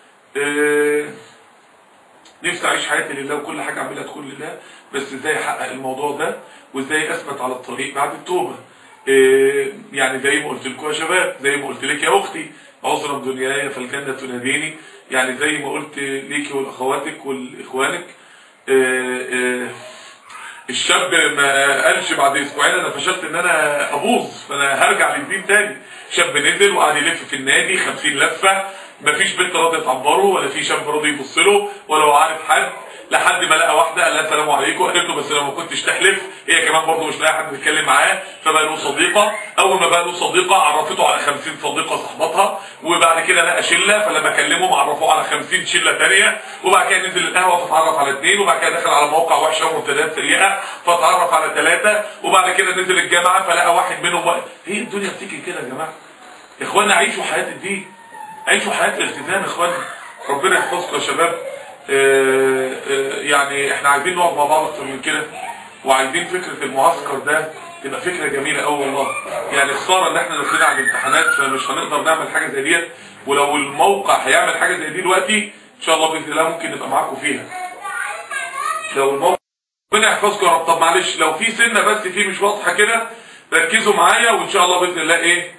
إيه نفسي اعيش حياتي لله وكل حاجه اعملها تكون لله، بس ازاي احقق الموضوع ده وازاي اثبت على الطريق بعد التوبه. إيه يعني زي ما قلت لكم يا شباب، زي ما قلت لك يا اختي عذرا دنياي فالجنه تناديني، يعني زي ما قلت ليكي ولاخواتك ولاخوانك. إيه إيه الشاب ما قالش بعد اسبوعين انا فشلت ان انا ابوظ فانا هرجع للدين تاني. شاب نزل وقعد يلف في النادي خمسين لفه، مفيش بنت راضيه تعبره ولا في شاب راضي يبص له ولا هو عارف حد، لحد ما لقى واحده قال لها السلام عليكم، قالت له بس لو ما كنتش تحلف. هي كمان برضه مش لاقي حد يتكلم معاه، فبقى له صديقه. اول ما بقى له صديقه عرفته على خمسين صديقه صاحبتها، وبعد كده لقى شله فلما كلمهم عرفوه على خمسين شله ثانيه، وبعد كده نزل القهوه فتعرف على اثنين، وبعد كده دخل على موقع وحشه ومنتديات سيئه فتعرف على ثلاثه، وبعد كده نزل الجامعه فلقى واحد منهم بقى. هي الدنيا بتيجي كده يا جماعه. يا اخوانا عيشوا حياه الدين، عيشوا حياه الالتزام يا اخوانا. ربنا يحفظكم يا شباب. آآ آآ يعني احنا عايزين نقعد مع بعض اكتر من كده، وعايزين فكره المعسكر ده تبقى فكره جميله قوي والله. يعني خساره ان احنا داخلين على الامتحانات فمش هنقدر نعمل حاجه زي ديت، ولو الموقع هيعمل حاجه زي دي دلوقتي ان شاء الله باذن الله ممكن نبقى معاكم فيها. لو الموقع ربنا يحفظكم يا رب. طب معلش لو في سنه بس فيه مش واضحه كده ركزوا معايا وان شاء الله باذن الله ايه.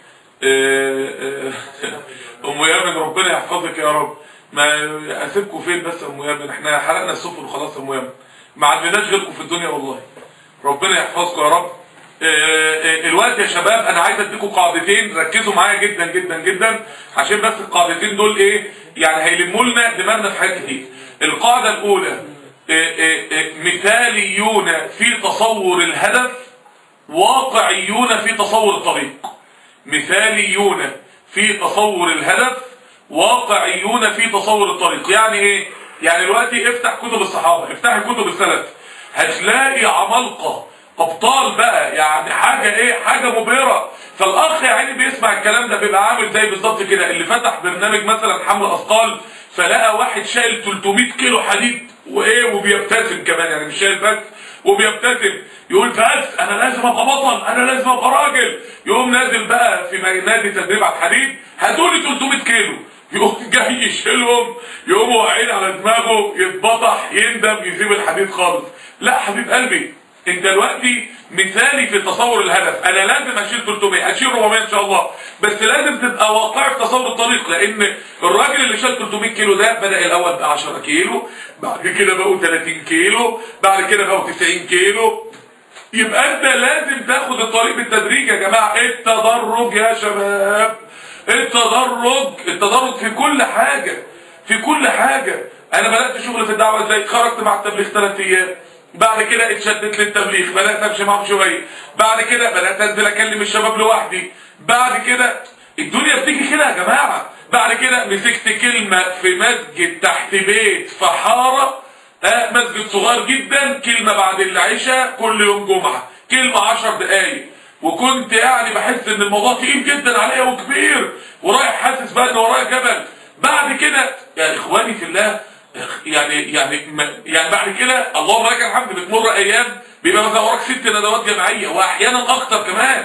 آآ آآ ام يامن ربنا يحفظك يا رب. ما اسيبكم فين بس يا ام يامن؟ احنا حرقنا السفن وخلاص يا ام يامن، ما عندناش غيركم في الدنيا والله. ربنا يحفظكم يا رب. الوقت يا شباب انا عايز اديكم قاعدتين ركزوا معايا جدا جدا جدا، عشان بس القاعدتين دول ايه يعني هيلموا لنا دماغنا في حاجات كتير. القاعده الاولى مثاليون في تصور الهدف، واقعيون في تصور الطريق. مثاليون في تصور الهدف، واقعيون في تصور الطريق. يعني ايه؟ يعني دلوقتي افتح كتب الصحابه، افتح كتب السلف، هتلاقي عمالقه ابطال بقى، يعني حاجه ايه، حاجه مبهره. فالاخ يا عيني بيسمع الكلام ده بيبقى عامل زي بالظبط كده اللي فتح برنامج مثلا حمل اثقال، فلقى واحد شايل تلتمية كيلو حديد وايه وبيبتسم كمان، يعني مش شايل بس وبيبتسم، يقول بس انا لازم ابقى بطل، انا لازم ابقى راجل. يقوم نازل بقى في نادي تدريب على الحديد، هاتولي تلتمية كيلو، يقوم جاي يشيلهم، يقوموا واقعين على دماغه، يتبطح، يندم، يسيب الحديد خالص. لا حبيب قلبي، انت دلوقتي مثالي في تصور الهدف. انا لازم اشيل تلتمية، اشيل أربعمية ان شاء الله، بس لازم تبقى واقعي في تصور الطريق، لان الراجل اللي شال تلتمية كيلو ده بدا الاول ب عشرة كيلو، بعد كده بقوا تلاتين كيلو، بعد كده بقوا تسعين كيلو. يبقى انت لازم تاخد الطريق بالتدريج يا جماعه. التدرج يا شباب، التدرج، التدرج في كل حاجه، في كل حاجه. انا بدات شغل في الدعوه ازاي؟ خرجت مع التبليغ ثلاث ايام، بعد كده اتشدت للتبليغ، بدات امشي معاهم شويه، بعد كده بدات انزل اكلم الشباب لوحدي، بعد كده الدنيا بتيجي كده يا جماعه. بعد كده مسكت كلمه في مسجد تحت بيت في حاره، آه مسجد صغير جدا، كلمه بعد العشاء كل يوم جمعه، كلمه عشر دقايق، وكنت يعني بحس ان الموضوع تقيل جدا عليا وكبير، ورايح حاسس بقى ان ورايا جبل. بعد كده يا اخواني في الله، يعني يعني يعني بعد كده اللهم لك الحمد بتمر ايام بيبقى مثلا وراك ست ندوات جماعيه واحيانا اكتر كمان.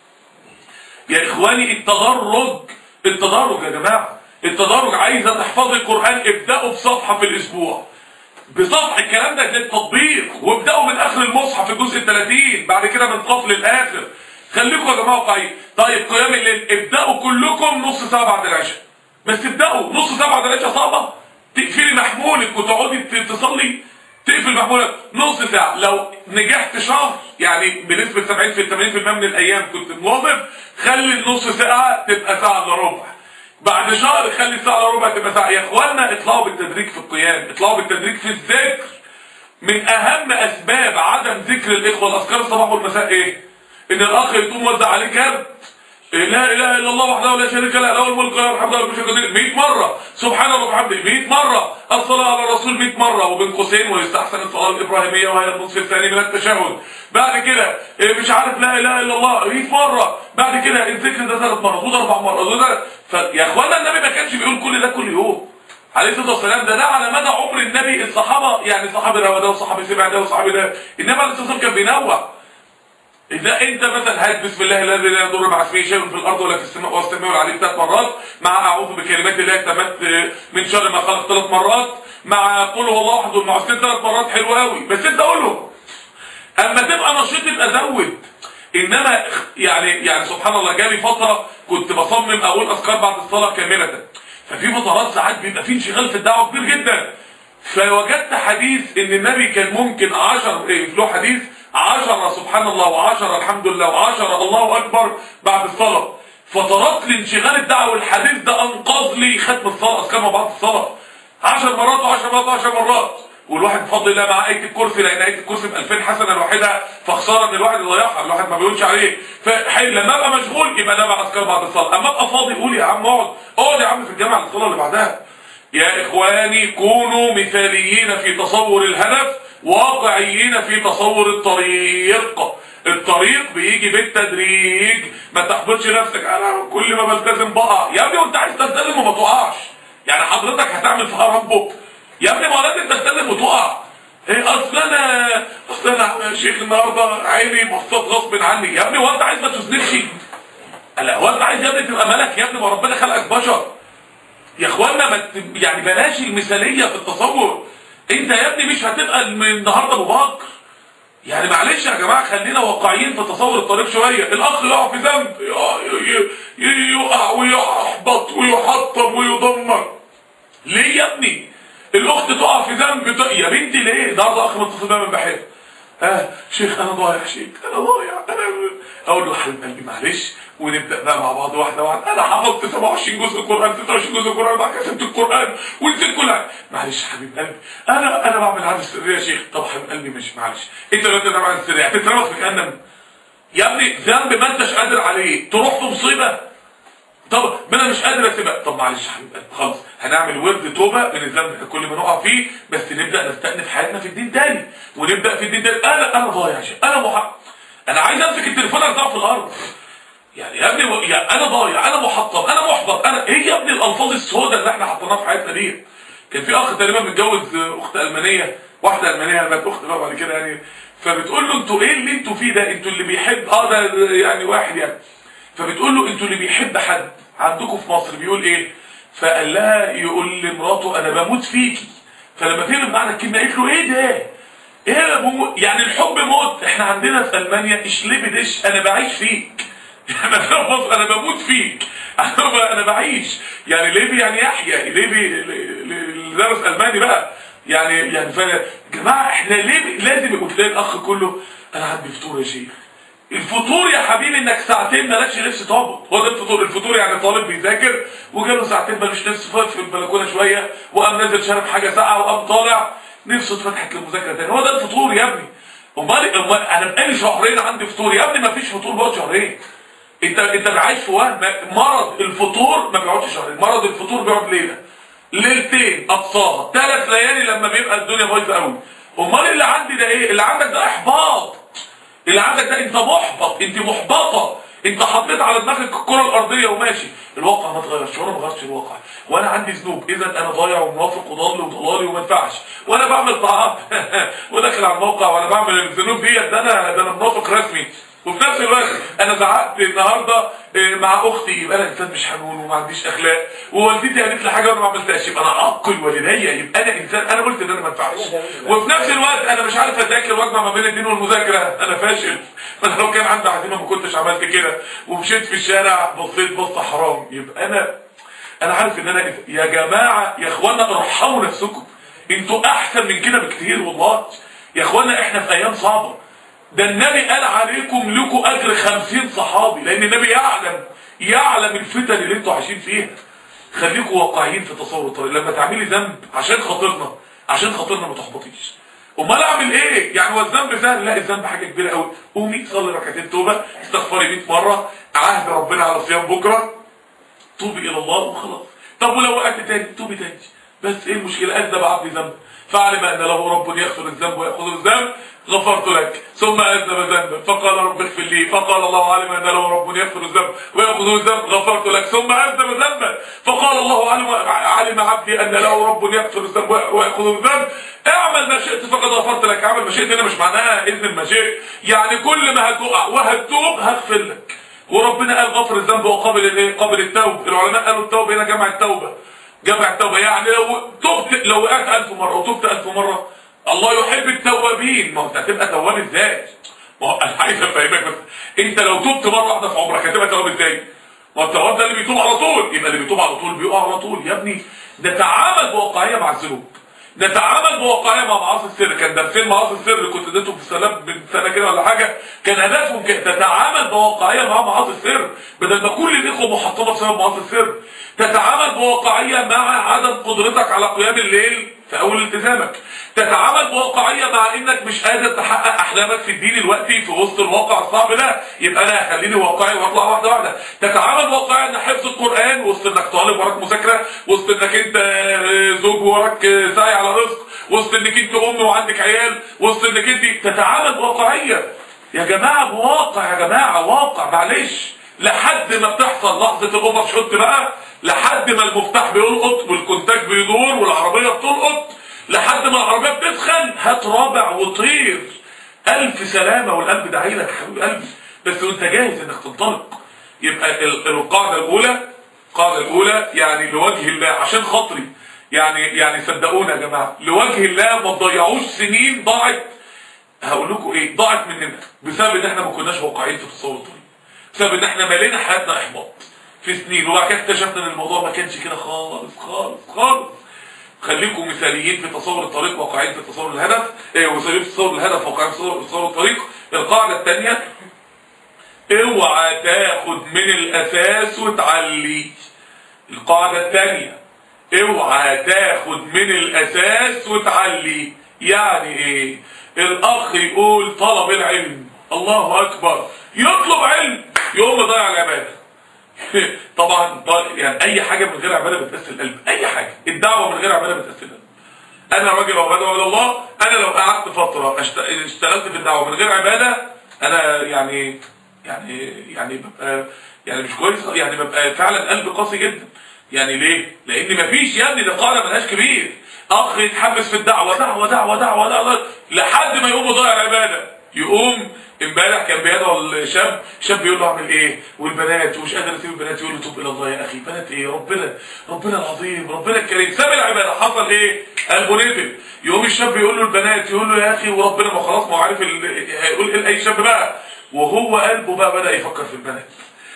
يا اخواني التدرج، التدرج يا جماعه، التدرج. عايزه تحفظي القران ابداوا بصفحه في الاسبوع، بصفحه الكلام ده للتطبيق، وابداوا من اخر المصحف الجزء الثلاثين، بعد كده من قف للاخر. خليكم يا جماعه واقعيين. طيب قيام الليل ابداوا كلكم نص ساعه بعد العشاء، بس ابداوا نص ساعه بعد العشاء. صعبه؟ تقفلي محمولك وتقعدي تصلي، تقفل محمولك نص ساعه. لو نجحت شهر يعني بنسبه سبعين في ثمانين بالمية من الايام كنت مواظب، خلي النص ساعه تبقى ساعه الا ربع، بعد شهر خلي الساعه الا ربع تبقى ساعه. يا اخوانا اطلعوا بالتدريج في القيام، اطلعوا بالتدريج في الذكر. من اهم اسباب عدم ذكر الاخوه الاذكار الصباح والمساء ايه؟ ان الاخ يقوم وزع عليه كارت لا اله الا الله وحده لا شريك له له الملك وله الحمد وله كل شيء قدير مية مره، سبحان الله وبحمده مية مره، الصلاه على الرسول مية مره، وبين قوسين ويستحسن الصلاه الابراهيميه وهي النصف الثاني من التشهد. بعد كده مش عارف لا اله الا الله مية مره، بعد كده الذكر ده ثلاث مرات وده اربع مرات وده. فيا اخوانا النبي ما كانش بيقول كل ده كل يوم عليه الصلاه والسلام، ده ده على مدى عمر النبي. الصحابه يعني صحابي ده وصحابي سمع ده وصحابي ده، النبي عليه الصلاه والسلام كان بينوع. إذا أنت مثلا هات بسم الله الذي لا يضر مع اسمه شيء في الأرض ولا في السماء والسماء والعليم ثلاث مرات، مع أعوذ بكلمات الله التامات من شر ما خلق ثلاث مرات، مع قل هو الله أحد والمعوذتين ثلاث مرات، حلو قوي، بس أنت قولهم. أما تبقى نشيط يبقى زود. إنما يعني يعني سبحان الله جالي فترة كنت بصمم أقول أذكار بعد الصلاة كاملة، ففي فترات ساعات بيبقى في انشغال في الدعوة كبير جدا، فوجدت حديث إن النبي كان ممكن عشر إيه له حديث عشرة سبحان الله وعشرة الحمد لله وعشرة الله أكبر بعد الصلاة. فترات لانشغال الدعوة والحديث ده أنقذ لي ختم الصلاة، أذكار ما بعد الصلاة عشر مرات وعشر مرات وعشر مرات. والواحد بفضل الله مع آية الكرسي، لأن آية الكرسي ب ألفين حسنة الواحدة، فخسارة إن الواحد يضيعها، الواحد ما بيقولش عليه. فحين لما أبقى مشغول يبقى ده مع أذكار بعد الصلاة، أما أبقى فاضي قول يا عم اقعد، اقعد يا عم في الجامعة الصلاة اللي بعدها. يا إخواني كونوا مثاليين في تصور الهدف، واقعيين في تصور الطريق. الطريق بيجي بالتدريج، ما تحبطش نفسك انا كل ما بلتزم بقع. يا ابني وانت عايز تلتزم وما تقعش، يعني حضرتك هتعمل فيها ربك يا ابني؟ ما لازم تلتزم وتقع. ايه اصل انا اصل انا يا شيخ النهارده عيني بصت غصب عني. يا ابني هو انت عايز ما تذنبش؟ لا هو انت عايز يا ابني تبقى ملك؟ يا ابني ما ربنا خلقك بشر. يا اخوانا ما يعني بلاش المثاليه في التصور. انت يا ابني مش هتبقى من النهارده ابو بكر، يعني معلش يا جماعه خلينا واقعيين في تصور الطريق شويه. الاخ يقع في ذنب يقع ويحبط ويحطم ويدمر، ليه يا ابني؟ الاخت تقع في ذنب يا بنتي ليه؟ النهارده اخ متصل بيا من بحيره، اه شيخ انا ضايع، شيخ انا ضايع، انا اقول له حبيب قلبي معلش، ونبدا بقى مع بعض واحده واحده. انا حفظت سبعة وعشرين جزء قران، ستة وعشرين جزء قران، بعد كده سبت القران ونسيت كل حاجه. معلش يا حبيب قلبي انا انا بعمل عاده سريه يا شيخ. طب حبيب قلبي مش معلش، انت لو انت بتعمل عاده سريه هتترمى في جهنم يا ابني. ذنب ما انتش قادر عليه تروح في مصيبه، طب انا مش قادر اسيبها. طب معلش يا حبيب قلبي خلاص هنعمل ورد توبه من الذنب ده كل ما نقع فيه، بس نبدا نستأنف حياتنا في الدين تاني، ونبدا في الدين تاني. انا انا ضايع يا شيخ، انا محق انا عايز امسك التليفون ارزعه في الارض. يعني يا ابني يعني انا ضايع، انا محطم، انا محبط، انا ايه يا ابني الالفاظ السوداء اللي احنا حطيناها في حياتنا دي؟ كان في اخ تقريبا متجوز اخت المانيه، واحده المانيه بقت اخت بقى بعد كده يعني، فبتقول له انتوا ايه اللي انتوا فيه ده؟ انتوا اللي بيحب اه ده يعني واحد يعني، فبتقول له انتوا اللي بيحب حد عندكم في مصر بيقول ايه؟ فقال لها يقول لمراته انا بموت فيكي. فلما فهم معنى الكلمه قالت له ايه ده؟ ايه بموت؟ يعني الحب موت. احنا عندنا في المانيا اشلبي دش انا بعيش فيك. انا في مصر انا بموت فيك، انا انا بعيش. يعني ليبي يعني يحيى، ليبي اللي درس الماني بقى يعني يعني فانا يا جماعه احنا ليه لازم يبقى تلاقي الاخ كله انا عندي فطور يا شيخ. الفطور يا حبيبي انك ساعتين مالكش نفس تقعد، هو ده الفطور. الفطور يعني طالب بيذاكر وجاله ساعتين مالوش نفس، فات في البلكونه شويه وقام نازل شارب حاجه ساقعه وقام طالع نفسه اتفتحت للمذاكره تاني. هو ده الفطور يا ابني. امال انا بقالي شهرين عندي فطور يا ابني؟ ما فيش فطور بقى شهرين. انت انت عايش في وهم. مرض الفطور ما بيقعدش شهرين، مرض الفطور بيقعد ليله ليلتين اقصاها، ثلاث ليالي لما بيبقى الدنيا بايظه قوي. امال اللي عندي ده ايه؟ اللي عندك ده احباط، اللي عندك ده انت محبط، انت محبطه، انت حطيت على دماغك الكره الارضيه وماشي. الواقع ما اتغيرش وانا ما غيرتش الواقع، وانا عندي ذنوب، اذا انا ضايع ومنافق وضال وضلالي وما ينفعش، وانا بعمل طاعات وداخل على الموقع وانا بعمل الذنوب ديت، ده انا ده انا منافق رسمي. وفي نفس الوقت انا زعقت النهارده مع اختي، يبقى انا انسان مش حنون وما عنديش اخلاق، ووالدتي قالت لي حاجه وانا ما عملتهاش، يبقى انا عقل والديا، يبقى انا انسان انا قلت ان انا ما ينفعش. وفي نفس الوقت انا مش عارف اذاكر واجمع ما بين الدين والمذاكره، انا فاشل. فانا لو كان عندي عزيمه ما كنتش عملت كده، ومشيت في الشارع بصيت بصه حرام، يبقى انا انا عارف ان انا يا جماعه يا اخوانا ارحموا نفسكم، انتوا احسن من كده بكتير والله يا اخوانا. احنا في ايام صعبه، ده النبي قال عليكم لكم اجر خمسين صحابي، لان النبي يعلم يعلم الفتن اللي انتوا عايشين فيها. خليكم واقعيين في تصور الطريق. لما تعملي ذنب عشان خاطرنا عشان خاطرنا ما تحبطيش. امال اعمل ايه؟ يعني هو الذنب سهل؟ لا، الذنب حاجه كبيره قوي. قومي صلي ركعتين توبه، استغفري مية مره، عهد ربنا على صيام بكره، توبي الى الله وخلاص. طب ولو وقعت تاني توبي تاني، بس ايه المشكله؟ اذنب عبدي ذنب فعلم ان له رب يغفر الذنب ويأخذ الذنب غفرت لك، ثم اذنب ذنبا فقال رب اغفر لي، فقال الله علم ان له رب يغفر الذنب ويأخذ الذنب غفرت لك، ثم اذنب ذنبا فقال الله علم علم عبدي ان له رب يغفر الذنب ويأخذ الذنب، اعمل ما شئت فقد غفرت لك. اعمل ما شئت هنا مش معناها اذن ما شئت، يعني كل ما هتقع وهتتوب هغفر لك. وربنا قال غفر الذنب وقابل الايه؟ قابل التوب. العلماء قالوا التوبه هنا جمع التوبه، جمع التوبه يعني لو تبت، لو وقعت ألف مره وتبت ألف مره الله يحب التوابين. ما انت هتبقى تواب ازاي؟ ما هو انا عايز افهمك بس، انت لو تبت مره واحده في عمرك هتبقى تواب ازاي؟ ما التواب ده اللي بيتوب على طول، يبقى اللي بيتوب على طول بيقع على طول. يا ابني نتعامل بواقعيه مع الذنوب، نتعامل بواقعيه مع معاصي السر. كان درسين معاصي السر كنت اديتهم في السلام من سنه كده ولا حاجه، كان هدفهم كده تتعامل بواقعيه مع معاصي السر، بدل ما كل الاخوه محطمه بسبب معاصي السر. تتعامل بواقعيه مع عدم قدرتك على قيام الليل في اول التزامك. تتعامل بواقعيه مع انك مش قادر تحقق احلامك في الدين الوقتي في وسط الواقع الصعب ده، يبقى انا هخليني واقعي واطلع واحده واحده. تتعامل بواقعيه ان حفظ القران وسط انك طالب وراك مذاكره، وسط انك انت زوج وراك سعي على رزق، وسط انك انت ام وعندك عيال، وسط انك انت تتعامل بواقعيه. يا جماعه بواقع، يا جماعه واقع، معلش. لحد ما بتحصل لحظه الاوفر شوت بقى، لحد ما المفتاح بيلقط والكونتاك بيدور والعربيه بتلقط، لحد ما العربيه بتسخن، هات رابع وطير. الف سلامه والقلب داعي لك يا حبيب قلبي، بس وانت جاهز انك تنطلق. يبقى القاعده الاولى، القاعده الاولى يعني لوجه الله عشان خاطري، يعني يعني صدقونا يا جماعه لوجه الله ما تضيعوش سنين ضاعت. هقول لكم ايه ضاعت مننا بسبب ان احنا ما كناش واقعيين في تصور الطريق، بسبب ان احنا مالينا حياتنا احباط في سنين، وبعد كده اكتشفنا ان الموضوع ما كانش كده خالص خالص خالص. خليكم مثاليين في تصور الطريق، واقعيين في تصور الهدف، ايه ومثاليين في تصور الهدف، واقعيين في تصور الطريق. القاعده الثانيه، اوعى تاخد من الاساس وتعلي. القاعده الثانيه، اوعى تاخد من الاساس وتعلي. يعني ايه؟ الاخ يقول طلب العلم، الله اكبر، يطلب علم يقوم يضيع العباده. طبعا يعني اي حاجه من غير عباده بتقسي القلب، اي حاجه. الدعوه من غير عباده بتقسي القلب. انا راجل او بدعو الى الله، انا لو قعدت فتره اشتغلت في الدعوه من غير عباده انا يعني يعني يعني ببقى يعني مش كويس، يعني ببقى فعلا قلبي قاسي جدا. يعني ليه؟ لان مفيش يا ابني، ده قاعده ملهاش كبير. اخ يتحمس في الدعوه دعوه دعوه دعوه دعوه لحد ما يقوم يضيع العباده. يقوم امبارح كان بيدعو الشاب، شاب يقول له اعمل ايه؟ والبنات ومش قادر اسيب البنات، يقول له توب الى الله يا اخي، بنات ايه؟ ربنا ربنا العظيم ربنا الكريم. ساب العباده، حصل ايه؟ قلبه نزل. يقوم الشاب يقول له البنات، يقول له يا اخي وربنا، ما خلاص، ما هو عارف هيقول ايه لاي شاب بقى، وهو قلبه بقى بدا يفكر في البنات.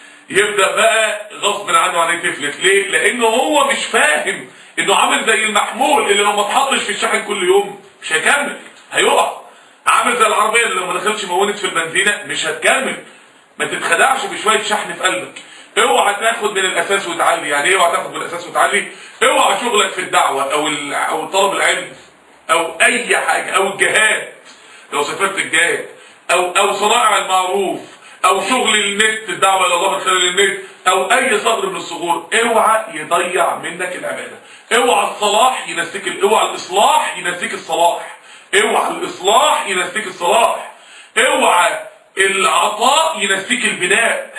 يبدا بقى غصب عنه عليه تفلت. ليه؟ لانه هو مش فاهم انه عامل زي المحمول اللي لو ما اتحطش في الشاحن كل يوم مش هيكمل، هيقع. عامل زي العربيه اللي لو ما دخلتش مونت في البنزينه مش هتكمل. ما تتخدعش بشويه شحن في قلبك. اوعى تاخد من الاساس وتعلي. يعني ايه اوعى تاخد من الاساس وتعلي؟ اوعى شغلك في الدعوه او او طلب العلم او اي حاجه او الجهاد، لو سافرت الجهاد او او صنائع المعروف او شغل النت، الدعوه الى الله من خلال النت، او اي صغر من الصغور، اوعى يضيع منك العباده. اوعى الصلاح ينسيك، اوعى الاصلاح ينسيك الصلاح، اوعى الاصلاح ينسيك الصلاح، اوعى العطاء ينسيك البناء،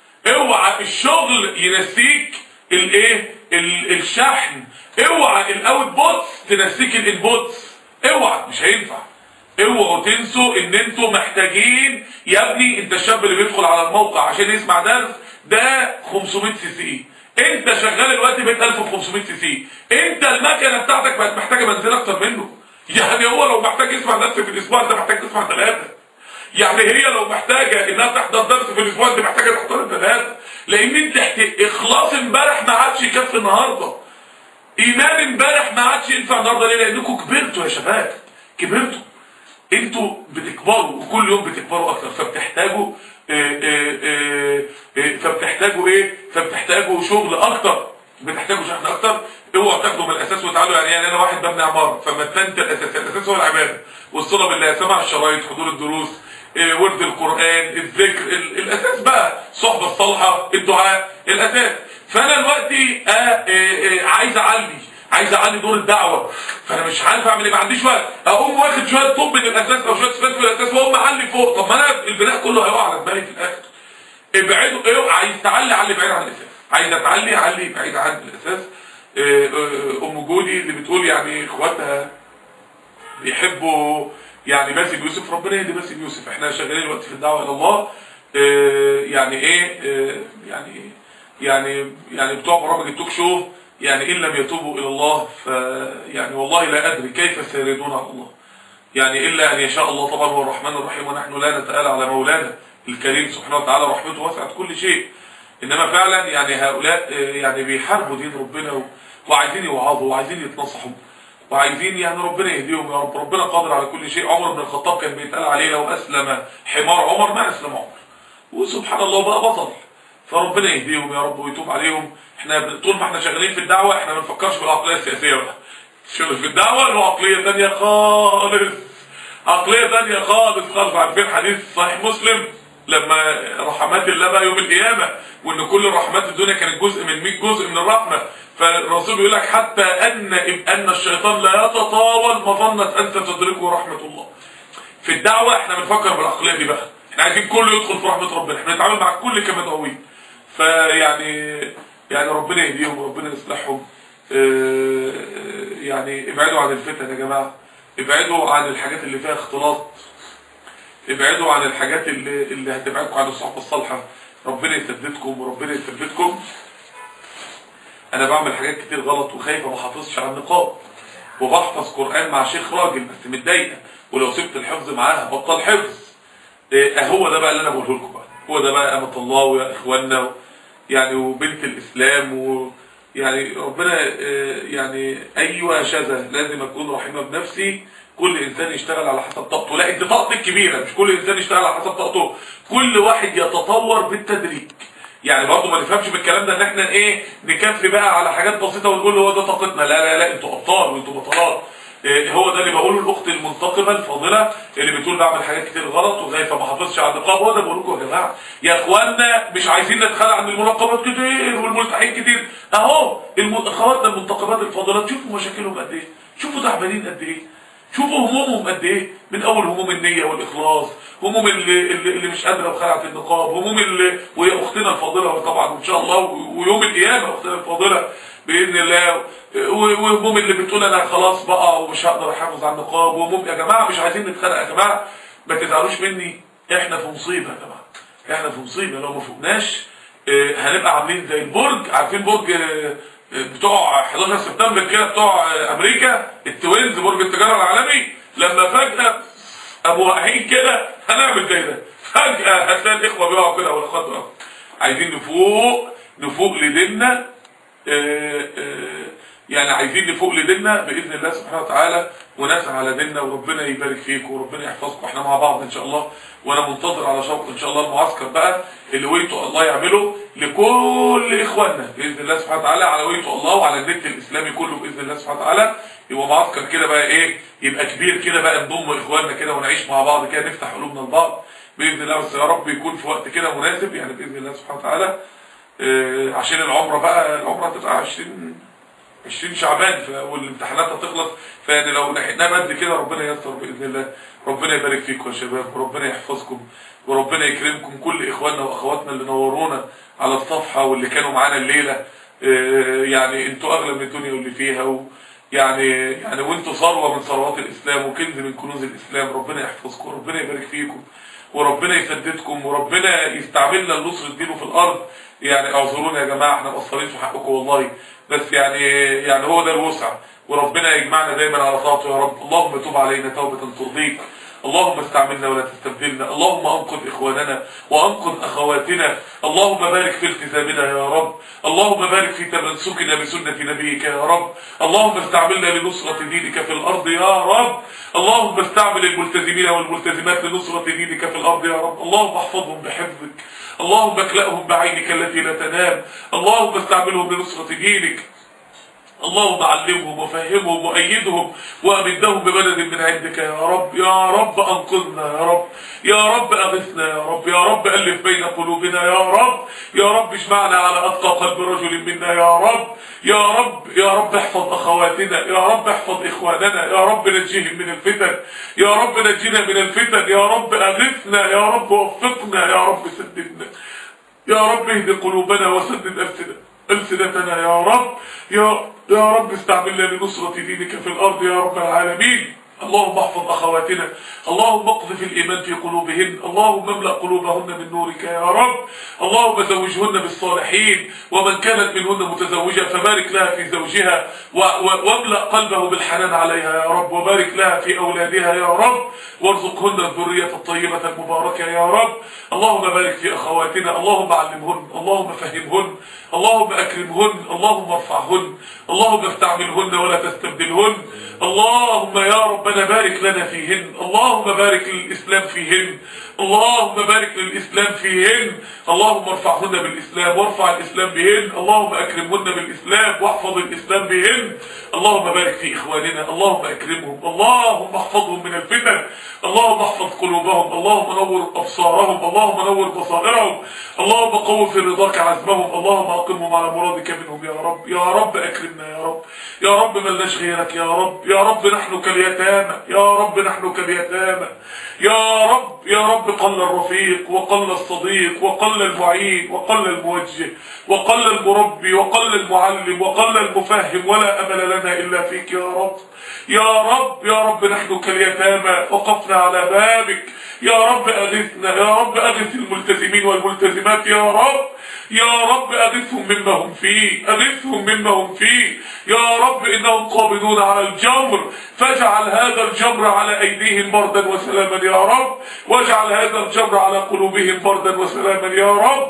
اوعى الشغل ينسيك الايه الشحن، اوعى الاوت بوتس تنسيك الانبوتس. اوعى، مش هينفع. اوعوا تنسوا ان انتوا محتاجين. يا ابني انت الشاب اللي بيدخل على الموقع عشان يسمع درس ده خمسمية سي سي، انت شغال الوقت ب ألف وخمسمية سي سي، انت المكنه بتاعتك بقت محتاجه بنزين اكتر منه. يعني هو لو محتاج يسمع درس في الاسبوع انت محتاج تسمع ثلاثه. يعني هي لو محتاجه انها تحضر درس في الاسبوع انت محتاجه تحضر ثلاثه، لان انت اخلاص امبارح ما عادش يكفي النهارده. ايمان امبارح ما عادش ينفع النهارده. ليه؟ لانكم كبرتوا يا شباب، كبرتوا. انتوا بتكبروا وكل يوم بتكبروا اكتر، فبتحتاجوا اه اه اه اه فبتحتاجوا ايه؟ فبتحتاجوا شغل اكتر، بتحتاجوا شغل اكتر. اوعوا تاخدوا من الاساس وتعالوا. يعني يعني انا واحد ببني عماره، فما تنت الاساس. الاساس هو العباده والصلاه بالله، سماع الشرايط، حضور الدروس، اه ورد القران، الذكر، الاساس بقى الصحبه الصالحه، الدعاء، الاساس. فانا دلوقتي اه اه اه عايز اعلي عايز اعلي دور الدعوه، فانا مش عارف اعمل ايه، ما عنديش وقت. اقوم واخد شويه طب من الاساس او شويه صفات في الاساس واقوم اعلي فوق. طب ما انا البناء كله هيقع على دماغي في الاخر. ابعدوا. ايه؟ عايز تعلي علي بعيد عن الاساس، عايز اتعلي علي بعيد عن الاساس. ام جودي اللي بتقول يعني اخواتها بيحبوا يعني باسم يوسف، ربنا يهدي باسم يوسف. احنا شغالين دلوقتي في الدعوه الى الله. يعني ايه؟ يعني يعني يعني بتوع برامج التوك شو، يعني إن لم يتوبوا إلى الله ف يعني والله لا أدري كيف سيردون على الله. يعني إلا أن يشاء الله. طبعا هو الرحمن الرحيم، ونحن لا نتآلى على مولانا الكريم سبحانه وتعالى، رحمته وسعت كل شيء. إنما فعلا يعني هؤلاء يعني بيحاربوا دين ربنا وعايزين يوعظوا وعايزين يتنصحوا وعايزين يعني ربنا يهديهم يا رب. ربنا قادر على كل شيء. عمر بن الخطاب كان بيتقال عليه لو أسلم حمار عمر ما أسلم عمر، وسبحان الله بقى بطل. فربنا يهديهم يا رب ويتوب عليهم. احنا طول ما احنا شغالين في الدعوه احنا ما بنفكرش بالعقليه السياسيه بقى. شغل في الدعوه له عقليه ثانيه خالص، عقليه ثانيه خالص خالص. عارفين حديث صحيح مسلم لما رحمات الله بقى يوم القيامه، وان كل رحمات الدنيا كانت جزء من مئة جزء من الرحمه، فالرسول بيقول لك حتى ان ان الشيطان لا يتطاول مظنه ان تدركه رحمه الله. في الدعوه احنا بنفكر بالعقليه دي بقى، احنا عايزين كله يدخل في رحمه ربنا، احنا بنتعامل مع الكل كمدعوين. فيعني يعني ربنا يهديهم وربنا يصلحهم. اه يعني ابعدوا عن الفتن يا جماعه، ابعدوا عن الحاجات اللي فيها اختلاط، ابعدوا عن الحاجات اللي اللي هتبعدكم عن الصحبه الصالحه. ربنا يسددكم وربنا يثبتكم. انا بعمل حاجات كتير غلط وخايفه ما حافظش على النقاب، وبحفظ قران مع شيخ راجل بس متضايقه، ولو سبت الحفظ معاها بطل حفظ. اه هو ده بقى اللي انا بقوله لكم بقى، هو ده بقى امة الله ويا اخواننا يعني وبنت الاسلام. ويعني ربنا يعني ايوه شذا لازم اكون رحيمه بنفسي. كل انسان يشتغل على حسب طاقته. لا انت طاقتك كبيره، مش كل انسان يشتغل على حسب طاقته. كل واحد يتطور بالتدريج. يعني برضه ما نفهمش بالكلام ده ان احنا ايه نكفي بقى على حاجات بسيطه ونقول هو ده طاقتنا. لا لا لا انتوا ابطال وانتوا بطلات. هو ده اللي بقوله الاخت المنتقبه الفاضله اللي بتقول بعمل حاجات كتير غلط وخايفه ما حافظش على النقاب. هو ده بقول لكم يا جماعه يا اخوانا، مش عايزين نتخلى عن المنقبات كتير والملتحين كتير. اهو اخواتنا المنتقبات الفاضلات شوفوا مشاكلهم قد ايه، شوفوا تعبانين قد ايه، شوفوا همومهم قد ايه، من اول هموم النيه والاخلاص، هموم اللي, اللي مش قادره وخلعت النقاب، هموم اللي وهي اختنا الفاضله طبعا ان شاء الله، ويوم القيامه اختنا الفاضله باذن الله، وهموم اللي بتقول انا خلاص بقى ومش هقدر احافظ على النقاب، وهموم. يا جماعه مش عايزين نتخانق يا جماعه، ما تزعلوش مني، احنا في مصيبه يا جماعه، احنا في مصيبه. لو ما فوقناش هنبقى عاملين زي البرج، عارفين برج بتوع حداشر سبتمبر كده بتوع امريكا التوينز، برج التجاره العالمي، لما فجاه ابو واقعين كده هنعمل زي ده، فجاه هتلاقي الاخوه بيقعوا كده والاخوات بيقعوا. عايزين نفوق، نفوق لديننا، يعني عايزين نفوق لديننا باذن الله سبحانه وتعالى، ونسعى على ديننا، وربنا يبارك فيكم وربنا يحفظكم. احنا مع بعض ان شاء الله، وانا منتظر على شوق ان شاء الله المعسكر بقى اللي ويته الله يعمله لكل اخواننا باذن الله سبحانه وتعالى، على ويته الله وعلى النت الاسلامي كله باذن الله سبحانه وتعالى. يبقى معسكر كده بقى ايه، يبقى كبير كده بقى، نضم اخواننا كده ونعيش مع بعض كده، نفتح قلوبنا لبعض باذن الله. بس يا رب يكون في وقت كده مناسب يعني باذن الله سبحانه وتعالى، اه عشان العمره بقى، العمره تبقى عشرين عشرين شعبان والامتحانات هتخلص، فيعني لو لحقناه بدري كده ربنا ييسر باذن الله. ربنا يبارك فيكم يا شباب، وربنا يحفظكم، وربنا يكرمكم كل اخواننا واخواتنا اللي نورونا على الصفحه واللي كانوا معانا الليله. اه يعني انتوا اغلى من الدنيا واللي فيها، و يعني يعني وانتوا ثروه من ثروات الاسلام وكنز من كنوز الاسلام. ربنا يحفظكم وربنا يبارك فيكم وربنا يسددكم وربنا يستعملنا لنصر دينه في الارض. يعني اعذرونا يا جماعه، احنا مقصرين في حقكم والله، بس يعني يعني هو ده الوسع، وربنا يجمعنا دايما على طاعته يا رب. اللهم تب علينا توبه ترضيك، اللهم استعملنا ولا تستبدلنا، اللهم انقذ اخواننا وانقذ اخواتنا، اللهم بارك في التزامنا يا رب، اللهم بارك في تمسكنا بسنه نبيك يا رب، اللهم استعملنا لنصره دينك في الارض يا رب، اللهم استعمل الملتزمين والملتزمات لنصره دينك في الارض يا رب، اللهم احفظهم بحفظك، اللهم اكلأهم بعينك التي لا تنام، اللهم استعملهم لنصره دينك، اللهم علمهم وفهمهم وأيدهم وأمدهم بمدد من عندك يا رب. يا رب أنقذنا يا رب، يا رب أغثنا يا رب، يا رب ألف بين قلوبنا يا رب، يا رب اجمعنا على أتقى قلب رجل منا يا رب، يا رب يا رب احفظ أخواتنا، يا رب احفظ إخواننا، يا رب نجيهم من الفتن، يا رب نجينا من الفتن، يا رب أغثنا، يا رب وفقنا، يا رب سددنا، يا رب اهد قلوبنا وسدد ألسنتنا ألسنتنا يا رب، يا يا رب استعملنا لنصرة دينك في الأرض يا رب العالمين. اللهم احفظ أخواتنا، اللهم اقذف الإيمان في قلوبهن، اللهم املأ قلوبهن من نورك يا رب، اللهم زوجهن بالصالحين، ومن كانت منهن متزوجة فبارك لها في زوجها واملأ قلبه بالحنان عليها يا رب، وبارك لها في أولادها يا رب، وارزقهن الذرية الطيبة المباركة يا رب. اللهم بارك في أخواتنا، اللهم علمهن، اللهم فهمهن، اللهم أكرمهن، اللهم ارفعهن، اللهم استعملهن ولا تستبدلهن، اللهم يا ربنا بارك لنا فيهن، اللهم بارك للإسلام فيهن، اللهم بارك للإسلام فيهن، اللهم ارفعهن بالإسلام وارفع الإسلام بهن، اللهم أكرمهن بالإسلام واحفظ الإسلام بهن، اللهم بارك في إخواننا، اللهم أكرمهم، اللهم احفظهم من الفتن، اللهم احفظ قلوبهم، اللهم نور أبصارهم، اللهم نور بصائرهم، اللهم قو في رضاك عزمهم، اللهم أقمهم على مرادك منهم يا رب. يا رب أكرمنا يا رب، يا رب ملناش غيرك يا رب، يا رب نحن كاليتامى، يا رب نحن كاليتامى، يا رب يا رب قل الرفيق وقل الصديق وقل المعين وقل الموجه وقل المربي وقل المعلم وقل المفهم، ولا أمل لنا إلا فيك يا رب. يا رب يا رب نحن كاليتامى وقفنا على بابك، يا رب أغثنا، يا رب أغث الملتزمين والملتزمات يا رب، يا رب أغثهم مما هم فيه، أغثهم مما هم فيه يا رب، إنهم قابضون على الجمر، فاجعل هذا الجمر على أيديهم بردا وسلاما يا رب، واجعل هذا الجمر على قلوبهم بردا وسلاما يا رب.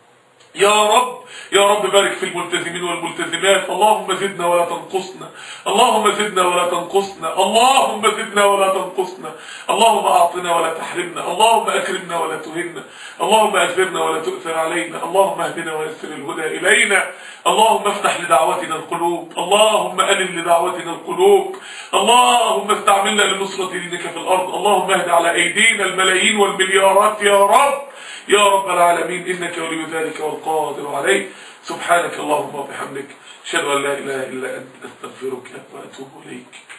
يا رب يا رب بارك في الملتزمين والملتزمات، اللهم زدنا ولا تنقصنا، اللهم زدنا ولا تنقصنا، اللهم زدنا ولا تنقصنا، اللهم أعطنا ولا تحرمنا، اللهم أكرمنا ولا تهنا، اللهم أجبرنا ولا تؤثر علينا، اللهم اهدنا ويسر الهدى إلينا، اللهم افتح لدعوتنا القلوب، اللهم ألن لدعوتنا القلوب، اللهم استعملنا لنصرة دينك في الأرض، اللهم اهد على أيدينا الملايين والمليارات يا رب يا رب العالمين، إنك ولي ذلك والقادر عليه. سبحانك اللهم وبحمدك، أشهد أن لا إله إلا أنت، أستغفرك وأتوب إليك.